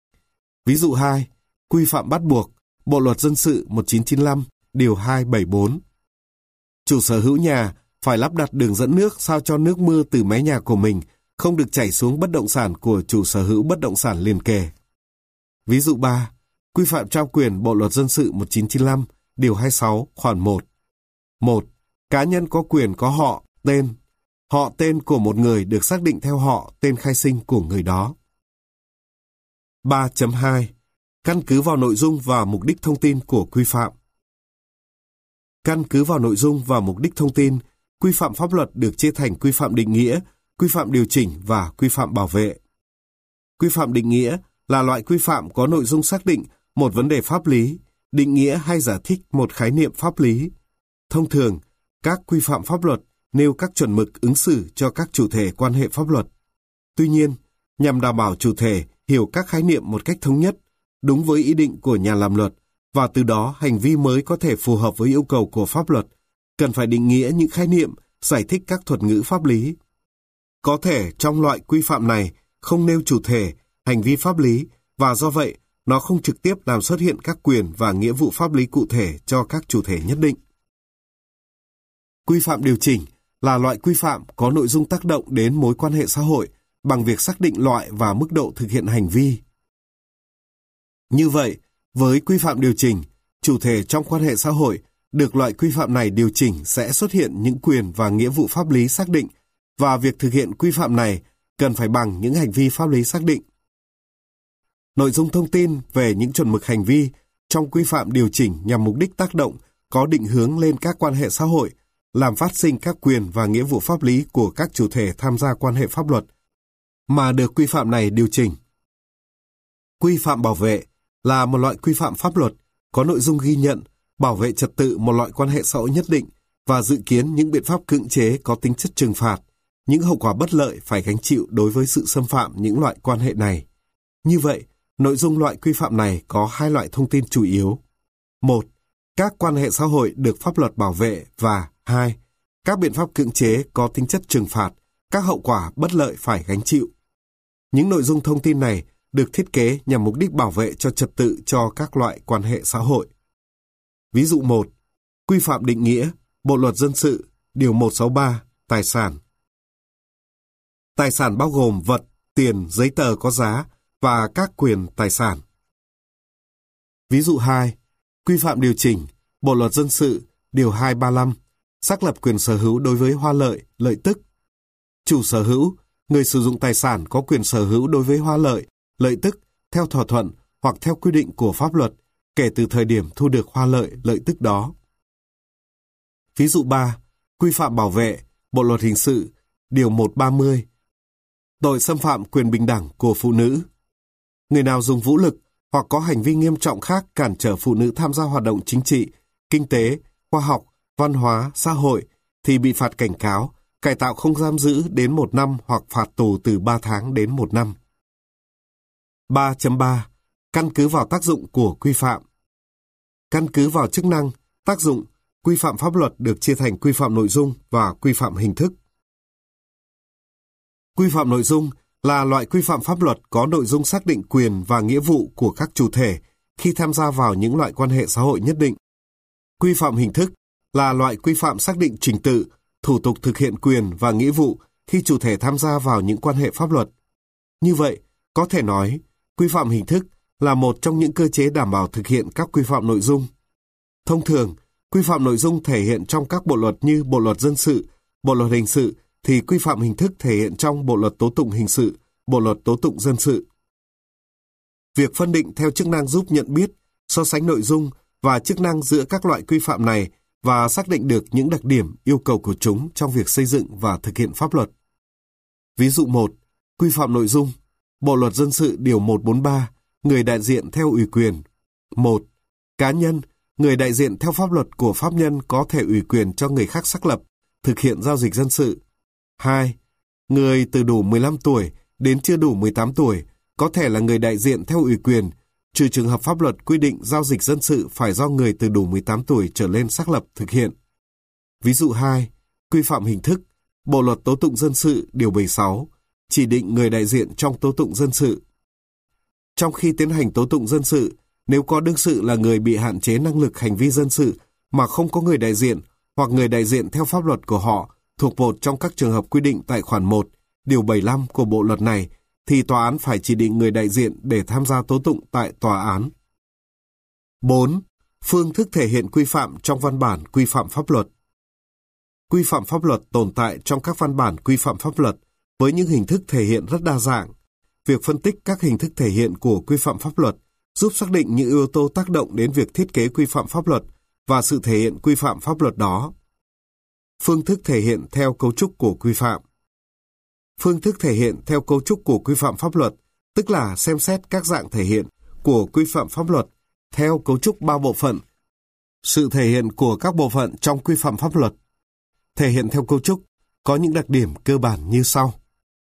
Ví dụ 2. Quy phạm bắt buộc, Bộ Luật Dân sự 1995, Điều 274. Chủ sở hữu nhà phải lắp đặt đường dẫn nước sao cho nước mưa từ mái nhà của mình không được chảy xuống bất động sản của chủ sở hữu bất động sản liền kề. Ví dụ 3. Quy phạm trao quyền, Bộ Luật Dân sự 1995, Điều 26, khoản 1. 1. Cá nhân có quyền có họ, tên. Họ tên của một người được xác định theo họ, tên khai sinh của người đó. 3.2. Căn cứ vào nội dung và mục đích thông tin của quy phạm. Căn cứ vào nội dung và mục đích thông tin, quy phạm pháp luật được chia thành quy phạm định nghĩa, quy phạm điều chỉnh và quy phạm bảo vệ. Quy phạm định nghĩa là loại quy phạm có nội dung xác định một vấn đề pháp lý, định nghĩa hay giải thích một khái niệm pháp lý. Thông thường, các quy phạm pháp luật nêu các chuẩn mực ứng xử cho các chủ thể quan hệ pháp luật. Tuy nhiên, nhằm đảm bảo chủ thể hiểu các khái niệm một cách thống nhất, đúng với ý định của nhà làm luật, và từ đó hành vi mới có thể phù hợp với yêu cầu của pháp luật, cần phải định nghĩa những khái niệm, giải thích các thuật ngữ pháp lý. Có thể trong loại quy phạm này không nêu chủ thể, hành vi pháp lý, và do vậy nó không trực tiếp làm xuất hiện các quyền và nghĩa vụ pháp lý cụ thể cho các chủ thể nhất định. Quy phạm điều chỉnh là loại quy phạm có nội dung tác động đến mối quan hệ xã hội bằng việc xác định loại và mức độ thực hiện hành vi. Như vậy, với quy phạm điều chỉnh, chủ thể trong quan hệ xã hội được loại quy phạm này điều chỉnh sẽ xuất hiện những quyền và nghĩa vụ pháp lý xác định, và việc thực hiện quy phạm này cần phải bằng những hành vi pháp lý xác định. Nội dung thông tin về những chuẩn mực hành vi trong quy phạm điều chỉnh nhằm mục đích tác động có định hướng lên các quan hệ xã hội, làm phát sinh các quyền và nghĩa vụ pháp lý của các chủ thể tham gia quan hệ pháp luật, mà được quy phạm này điều chỉnh. Quy phạm bảo vệ là một loại quy phạm pháp luật có nội dung ghi nhận, bảo vệ trật tự một loại quan hệ xã hội nhất định và dự kiến những biện pháp cưỡng chế có tính chất trừng phạt, những hậu quả bất lợi phải gánh chịu đối với sự xâm phạm những loại quan hệ này. Như vậy, nội dung loại quy phạm này có hai loại thông tin chủ yếu. 1. Các quan hệ xã hội được pháp luật bảo vệ, và 2. Các biện pháp cưỡng chế có tính chất trừng phạt, các hậu quả bất lợi phải gánh chịu. Những nội dung thông tin này được thiết kế nhằm mục đích bảo vệ cho trật tự cho các loại quan hệ xã hội. Ví dụ 1. Quy phạm định nghĩa, Bộ luật dân sự, Điều 163, tài sản. Tài sản bao gồm vật, tiền, giấy tờ có giá và các quyền tài sản. Ví dụ 2. Quy phạm điều chỉnh, Bộ luật dân sự, Điều 235, xác lập quyền sở hữu đối với hoa lợi, lợi tức. Chủ sở hữu, người sử dụng tài sản có quyền sở hữu đối với hoa lợi, lợi tức theo thỏa thuận hoặc theo quy định của pháp luật kể từ thời điểm thu được hoa lợi, lợi tức đó. Ví dụ 3. Quy phạm bảo vệ, Bộ luật hình sự, Điều 130, tội xâm phạm quyền bình đẳng của phụ nữ. Người nào dùng vũ lực hoặc có hành vi nghiêm trọng khác cản trở phụ nữ tham gia hoạt động chính trị, kinh tế, khoa học, văn hóa, xã hội thì bị phạt cảnh cáo, cải tạo không giam giữ đến 1 năm hoặc phạt tù từ 3 tháng đến 1 năm. 3.3. Căn cứ vào tác dụng của quy phạm. Căn cứ vào chức năng, tác dụng, quy phạm pháp luật được chia thành quy phạm nội dung và quy phạm hình thức. Quy phạm nội dung là loại quy phạm pháp luật có nội dung xác định quyền và nghĩa vụ của các chủ thể khi tham gia vào những loại quan hệ xã hội nhất định. Quy phạm hình thức là loại quy phạm xác định trình tự, thủ tục thực hiện quyền và nghĩa vụ khi chủ thể tham gia vào những quan hệ pháp luật. Như vậy, có thể nói, quy phạm hình thức là một trong những cơ chế đảm bảo thực hiện các quy phạm nội dung. Thông thường, quy phạm nội dung thể hiện trong các bộ luật như Bộ luật dân sự, Bộ luật hình sự, thì quy phạm hình thức thể hiện trong Bộ luật tố tụng hình sự, Bộ luật tố tụng dân sự. Việc phân định theo chức năng giúp nhận biết, so sánh nội dung và chức năng giữa các loại quy phạm này và xác định được những đặc điểm, yêu cầu của chúng trong việc xây dựng và thực hiện pháp luật. Ví dụ 1. Quy phạm nội dung, Bộ luật dân sự Điều 143, người đại diện theo ủy quyền. 1. Cá nhân, người đại diện theo pháp luật của pháp nhân có thể ủy quyền cho người khác xác lập, thực hiện giao dịch dân sự. 2. Người từ đủ 15 tuổi đến chưa đủ 18 tuổi có thể là người đại diện theo ủy quyền, trừ trường hợp pháp luật quy định giao dịch dân sự phải do người từ đủ 18 tuổi trở lên xác lập thực hiện. Ví dụ 2. Quy phạm hình thức, Bộ luật tố tụng dân sự Điều 76, chỉ định người đại diện trong tố tụng dân sự. Trong khi tiến hành tố tụng dân sự, nếu có đương sự là người bị hạn chế năng lực hành vi dân sự mà không có người đại diện hoặc người đại diện theo pháp luật của họ thuộc một trong các trường hợp quy định tại khoản 1, Điều 75 của bộ luật này, thì tòa án phải chỉ định người đại diện để tham gia tố tụng tại tòa án. 4. Phương thức thể hiện quy phạm trong văn bản quy phạm pháp luật. Quy phạm pháp luật tồn tại trong các văn bản quy phạm pháp luật với những hình thức thể hiện rất đa dạng. Việc phân tích các hình thức thể hiện của quy phạm pháp luật giúp xác định những yếu tố tác động đến việc thiết kế quy phạm pháp luật và sự thể hiện quy phạm pháp luật đó. Phương thức thể hiện theo cấu trúc của quy phạm. Phương thức thể hiện theo cấu trúc của quy phạm pháp luật, tức là xem xét các dạng thể hiện của quy phạm pháp luật theo cấu trúc 3 bộ phận. Sự thể hiện của các bộ phận trong quy phạm pháp luật thể hiện theo cấu trúc có những đặc điểm cơ bản như sau.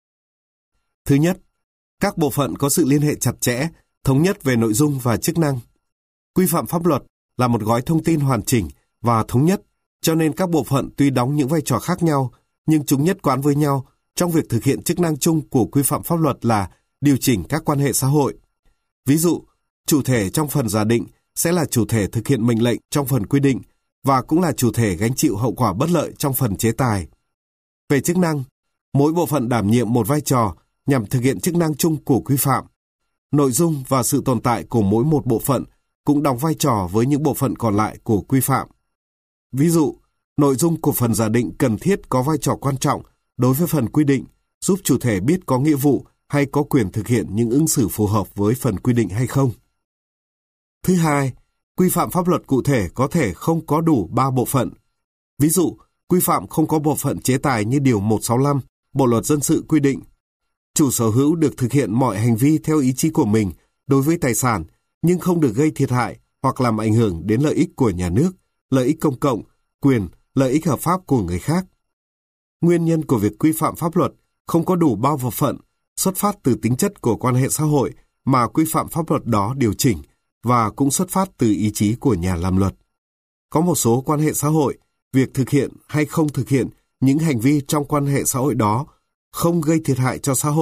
Thứ nhất, các bộ phận có sự liên hệ chặt chẽ, thống nhất về nội dung và chức năng. Quy phạm pháp luật là một gói thông tin hoàn chỉnh và thống nhất, cho nên các bộ phận tuy đóng những vai trò khác nhau, nhưng chúng nhất quán với nhau trong việc thực hiện chức năng chung của quy phạm pháp luật là điều chỉnh các quan hệ xã hội. Ví dụ, chủ thể trong phần giả định sẽ là chủ thể thực hiện mệnh lệnh trong phần quy định và cũng là chủ thể gánh chịu hậu quả bất lợi trong phần chế tài. Về chức năng, mỗi bộ phận đảm nhiệm một vai trò nhằm thực hiện chức năng chung của quy phạm. Nội dung và sự tồn tại của mỗi một bộ phận cũng đóng vai trò với những bộ phận còn lại của quy phạm. Ví dụ, nội dung của phần giả định cần thiết có vai trò quan trọng đối với phần quy định, giúp chủ thể biết có nghĩa vụ hay có quyền thực hiện những ứng xử phù hợp với phần quy định hay không. Thứ hai, quy phạm pháp luật cụ thể có thể không có đủ 3 bộ phận. Ví dụ, quy phạm không có bộ phận chế tài như Điều 165, Bộ luật dân sự quy định. Chủ sở hữu được thực hiện mọi hành vi theo ý chí của mình đối với tài sản, nhưng không được gây thiệt hại hoặc làm ảnh hưởng đến lợi ích của nhà nước, lợi ích công cộng, quyền, lợi ích hợp pháp của người khác. Nguyên nhân của việc quy phạm pháp luật không có đủ 3 bộ phận xuất phát từ tính chất của quan hệ xã hội mà quy phạm pháp luật đó điều chỉnh và cũng xuất phát từ ý chí của nhà làm luật. Có một số quan hệ xã hội, việc thực hiện hay không thực hiện những hành vi trong quan hệ xã hội đó không gây thiệt hại cho xã hội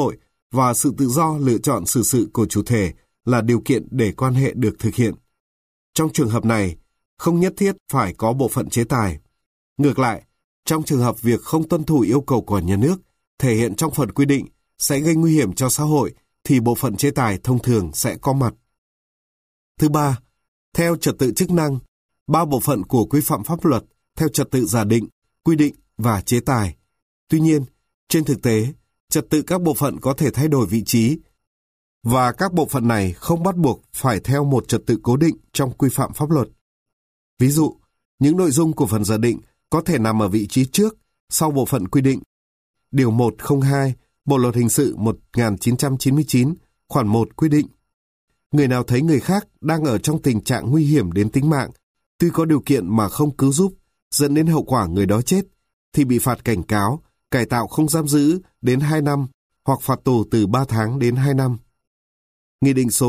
và sự tự do lựa chọn xử sự của chủ thể là điều kiện để quan hệ được thực hiện. Trong trường hợp này, không nhất thiết phải có bộ phận chế tài. Ngược lại, trong trường hợp việc không tuân thủ yêu cầu của nhà nước thể hiện trong phần quy định sẽ gây nguy hiểm cho xã hội thì bộ phận chế tài thông thường sẽ có mặt. Thứ ba, theo trật tự chức năng, 3 bộ phận của quy phạm pháp luật theo trật tự giả định, quy định và chế tài. Tuy nhiên, trên thực tế, trật tự các bộ phận có thể thay đổi vị trí và các bộ phận này không bắt buộc phải theo một trật tự cố định trong quy phạm pháp luật. Ví dụ, những nội dung của phần giả định có thể nằm ở vị trí trước, sau bộ phận quy định. Điều 102 Bộ Luật Hình sự 1999, khoản 1 quy định: người nào thấy người khác đang ở trong tình trạng nguy hiểm đến tính mạng, tuy có điều kiện mà không cứu giúp, dẫn đến hậu quả người đó chết, thì bị phạt cảnh cáo, cải tạo không giam giữ đến 2 năm hoặc phạt tù từ 3 tháng đến 2 năm. Nghị định số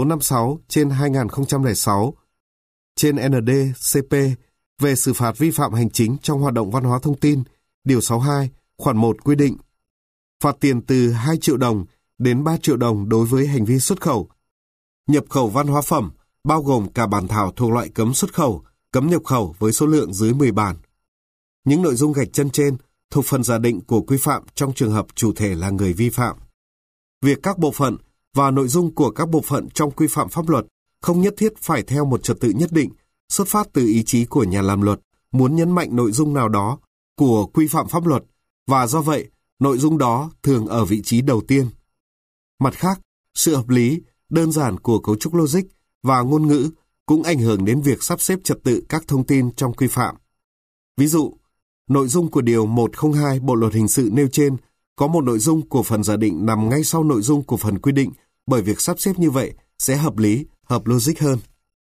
56/2006 trên ND-CP về xử phạt vi phạm hành chính trong hoạt động văn hóa thông tin, điều 62, khoản 1 quy định: phạt tiền từ 2 triệu đồng đến 3 triệu đồng đối với hành vi xuất khẩu, nhập khẩu văn hóa phẩm, bao gồm cả bản thảo thuộc loại cấm xuất khẩu, cấm nhập khẩu với số lượng dưới 10 bản. Những nội dung gạch chân trên thuộc phần giả định của quy phạm trong trường hợp chủ thể là người vi phạm. Việc các bộ phận và nội dung của các bộ phận trong quy phạm pháp luật không nhất thiết phải theo một trật tự nhất định, xuất phát từ ý chí của nhà làm luật muốn nhấn mạnh nội dung nào đó của quy phạm pháp luật, và do vậy, nội dung đó thường ở vị trí đầu tiên. Mặt khác, sự hợp lý, đơn giản của cấu trúc logic và ngôn ngữ cũng ảnh hưởng đến việc sắp xếp trật tự các thông tin trong quy phạm. Ví dụ, nội dung của Điều 102 Bộ Luật Hình sự nêu trên có một nội dung của phần giả định nằm ngay sau nội dung của phần quy định, bởi việc sắp xếp như vậy sẽ hợp lý, hợp logic hơn.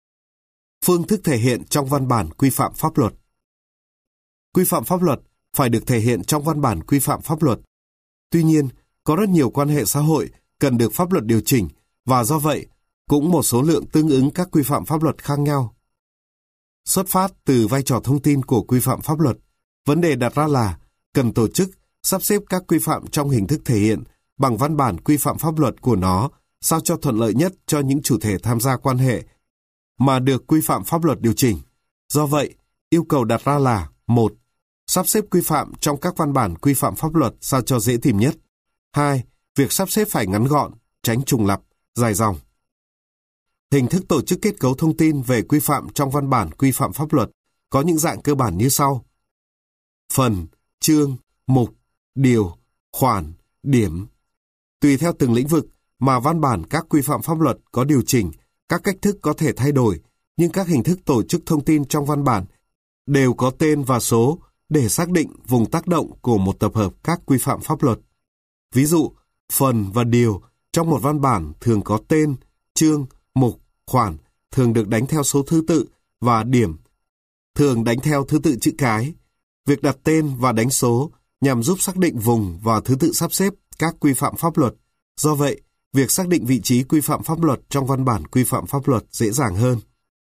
Phương thức thể hiện trong văn bản quy phạm pháp luật. Quy phạm pháp luật phải được thể hiện trong văn bản quy phạm pháp luật. Tuy nhiên, có rất nhiều quan hệ xã hội cần được pháp luật điều chỉnh, và do vậy, cũng một số lượng tương ứng các quy phạm pháp luật khác nhau. Xuất phát từ vai trò thông tin của quy phạm pháp luật, vấn đề đặt ra là cần tổ chức, sắp xếp các quy phạm trong hình thức thể hiện bằng văn bản quy phạm pháp luật của nó sao cho thuận lợi nhất cho những chủ thể tham gia quan hệ mà được quy phạm pháp luật điều chỉnh. Do vậy, yêu cầu đặt ra là: 1. Sắp xếp quy phạm trong các văn bản quy phạm pháp luật sao cho dễ tìm nhất. 2. Việc sắp xếp phải ngắn gọn, tránh trùng lặp, dài dòng. Hình thức tổ chức kết cấu thông tin về quy phạm trong văn bản quy phạm pháp luật có những dạng cơ bản như sau: phần, chương, mục, điều, khoản, điểm. Tùy theo từng lĩnh vực mà văn bản các quy phạm pháp luật có điều chỉnh, các cách thức có thể thay đổi, nhưng các hình thức tổ chức thông tin trong văn bản đều có tên và số để xác định vùng tác động của một tập hợp các quy phạm pháp luật. Ví dụ, phần và điều trong một văn bản thường có tên, chương, mục, khoản thường được đánh theo số thứ tự và điểm thường đánh theo thứ tự chữ cái. Việc đặt tên và đánh số nhằm giúp xác định vùng và thứ tự sắp xếp các quy phạm pháp luật. Do vậy, việc xác định vị trí quy phạm pháp luật trong văn bản quy phạm pháp luật dễ dàng hơn.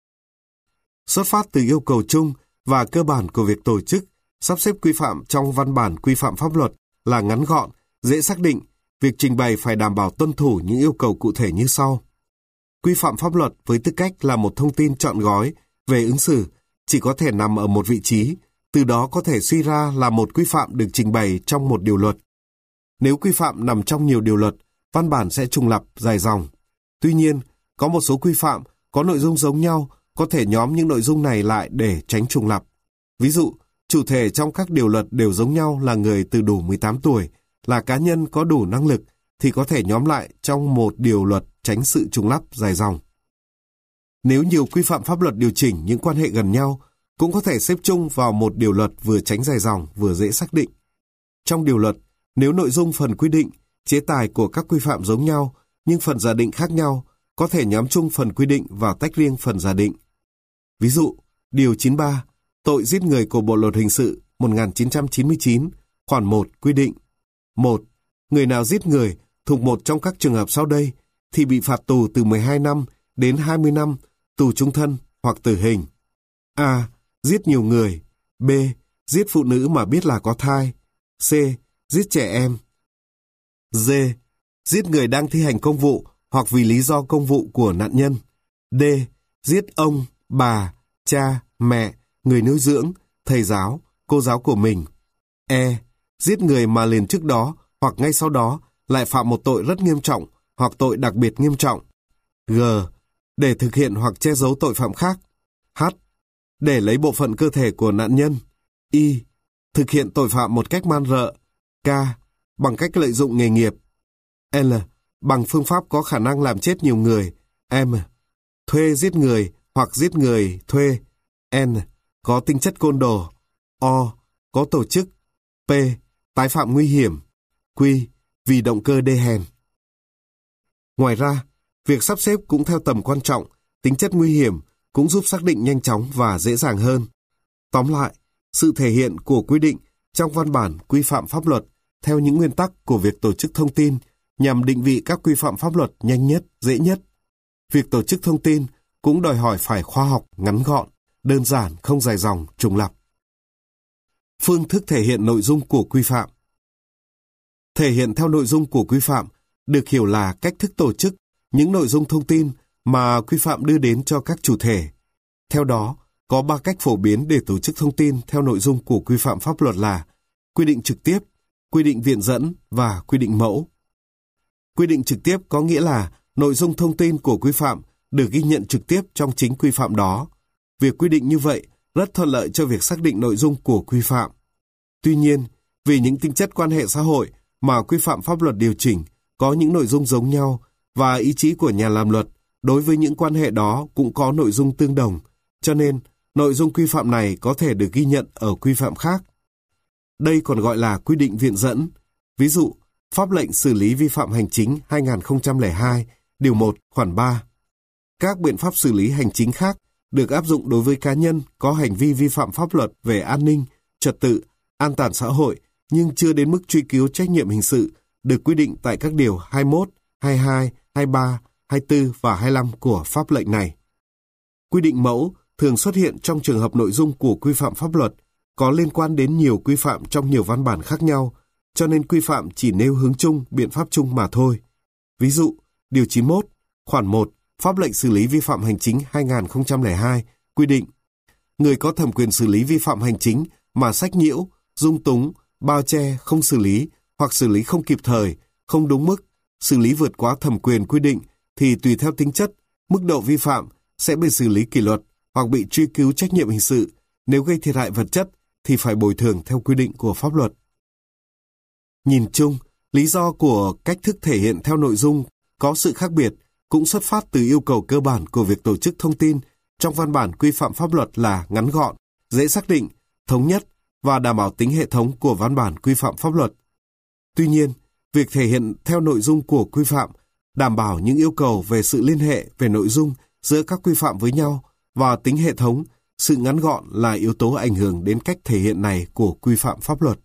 Xuất phát từ yêu cầu chung và cơ bản của việc tổ chức, sắp xếp quy phạm trong văn bản quy phạm pháp luật là ngắn gọn, dễ xác định, việc trình bày phải đảm bảo tuân thủ những yêu cầu cụ thể như sau. Quy phạm pháp luật với tư cách là một thông tin trọn gói về ứng xử chỉ có thể nằm ở một vị trí, từ đó có thể suy ra là một quy phạm được trình bày trong một điều luật. Nếu quy phạm nằm trong nhiều điều luật, văn bản sẽ trùng lặp, dài dòng. Tuy nhiên, có một số quy phạm có nội dung giống nhau, có thể nhóm những nội dung này lại để tránh trùng lặp. Ví dụ, chủ thể trong các điều luật đều giống nhau là người từ đủ 18 tuổi, là cá nhân có đủ năng lực, thì có thể nhóm lại trong một điều luật tránh sự trùng lắp dài dòng. Nếu nhiều quy phạm pháp luật điều chỉnh những quan hệ gần nhau, cũng có thể xếp chung vào một điều luật vừa tránh dài dòng vừa dễ xác định. Trong điều luật, nếu nội dung phần quy định, chế tài của các quy phạm giống nhau, nhưng phần giả định khác nhau, có thể nhóm chung phần quy định và tách riêng phần giả định. Ví dụ, Điều 93, tội giết người của Bộ Luật Hình sự 1999, khoản 1 quy định: 1. Người nào giết người thuộc một trong các trường hợp sau đây thì bị phạt tù từ 12 năm đến 20 năm, tù trung thân hoặc tử hình. A. Giết nhiều người. B. Giết phụ nữ mà biết là có thai. C. Giết trẻ em. D. Giết người đang thi hành công vụ hoặc vì lý do công vụ của nạn nhân. D. Giết ông, bà, cha, mẹ, người nuôi dưỡng, thầy giáo, cô giáo của mình. E. Giết người mà liền trước đó hoặc ngay sau đó lại phạm một tội rất nghiêm trọng hoặc tội đặc biệt nghiêm trọng. G. Để thực hiện hoặc che giấu tội phạm khác. H. Để lấy bộ phận cơ thể của nạn nhân. I. Thực hiện tội phạm một cách man rợ. K. Bằng cách lợi dụng nghề nghiệp. L. Bằng phương pháp có khả năng làm chết nhiều người. M. Thuê giết người hoặc giết người thuê. N. Có tính chất côn đồ. O. Có tổ chức. P. Tái phạm nguy hiểm. Q. Vì động cơ đê hèn. Ngoài ra, việc sắp xếp cũng theo tầm quan trọng, tính chất nguy hiểm cũng giúp xác định nhanh chóng và dễ dàng hơn. Tóm lại, sự thể hiện của quy định trong văn bản quy phạm pháp luật theo những nguyên tắc của việc tổ chức thông tin nhằm định vị các quy phạm pháp luật nhanh nhất, dễ nhất. Việc tổ chức thông tin cũng đòi hỏi phải khoa học, ngắn gọn, đơn giản, không dài dòng, trùng lặp. Phương thức thể hiện nội dung của quy phạm. Thể hiện theo nội dung của quy phạm được hiểu là cách thức tổ chức những nội dung thông tin mà quy phạm đưa đến cho các chủ thể. Theo đó, có 3 cách phổ biến để tổ chức thông tin theo nội dung của quy phạm pháp luật là quy định trực tiếp, quy định viện dẫn và quy định mẫu. Quy định trực tiếp có nghĩa là nội dung thông tin của quy phạm được ghi nhận trực tiếp trong chính quy phạm đó. Việc quy định như vậy rất thuận lợi cho việc xác định nội dung của quy phạm. Tuy nhiên, vì những tính chất quan hệ xã hội mà quy phạm pháp luật điều chỉnh có những nội dung giống nhau và ý chí của nhà làm luật đối với những quan hệ đó cũng có nội dung tương đồng, cho nên nội dung quy phạm này có thể được ghi nhận ở quy phạm khác. Đây còn gọi là quy định viện dẫn. Ví dụ, Pháp lệnh xử lý vi phạm hành chính 2002, điều 1, khoản 3. Các biện pháp xử lý hành chính khác được áp dụng đối với cá nhân có hành vi vi phạm pháp luật về an ninh, trật tự, an toàn xã hội nhưng chưa đến mức truy cứu trách nhiệm hình sự được quy định tại các điều 21, 22, 23, 24 và 25 của pháp lệnh này. Quy định mẫu thường xuất hiện trong trường hợp nội dung của quy phạm pháp luật có liên quan đến nhiều quy phạm trong nhiều văn bản khác nhau, cho nên quy phạm chỉ nêu hướng chung, biện pháp chung mà thôi. Ví dụ, điều 91, khoản 1, Pháp lệnh xử lý vi phạm hành chính 2002 quy định người có thẩm quyền xử lý vi phạm hành chính mà sách nhiễu, dung túng, bao che, không xử lý hoặc xử lý không kịp thời, không đúng mức, xử lý vượt quá thẩm quyền quy định thì tùy theo tính chất, mức độ vi phạm sẽ bị xử lý kỷ luật hoặc bị truy cứu trách nhiệm hình sự. Nếu gây thiệt hại vật chất thì phải bồi thường theo quy định của pháp luật. Nhìn chung, lý do của cách thức thể hiện theo nội dung có sự khác biệt cũng xuất phát từ yêu cầu cơ bản của việc tổ chức thông tin trong văn bản quy phạm pháp luật là ngắn gọn, dễ xác định, thống nhất và đảm bảo tính hệ thống của văn bản quy phạm pháp luật. Tuy nhiên, việc thể hiện theo nội dung của quy phạm đảm bảo những yêu cầu về sự liên hệ về nội dung giữa các quy phạm với nhau và tính hệ thống, sự ngắn gọn là yếu tố ảnh hưởng đến cách thể hiện này của quy phạm pháp luật.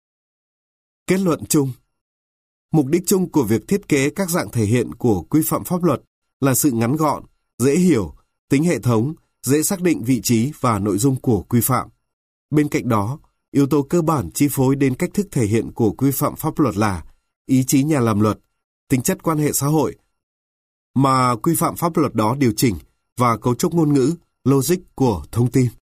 Kết luận chung. Mục đích chung của việc thiết kế các dạng thể hiện của quy phạm pháp luật là sự ngắn gọn, dễ hiểu, tính hệ thống, dễ xác định vị trí và nội dung của quy phạm. Bên cạnh đó, yếu tố cơ bản chi phối đến cách thức thể hiện của quy phạm pháp luật là ý chí nhà làm luật, tính chất quan hệ xã hội mà quy phạm pháp luật đó điều chỉnh và cấu trúc ngôn ngữ, logic của thông tin.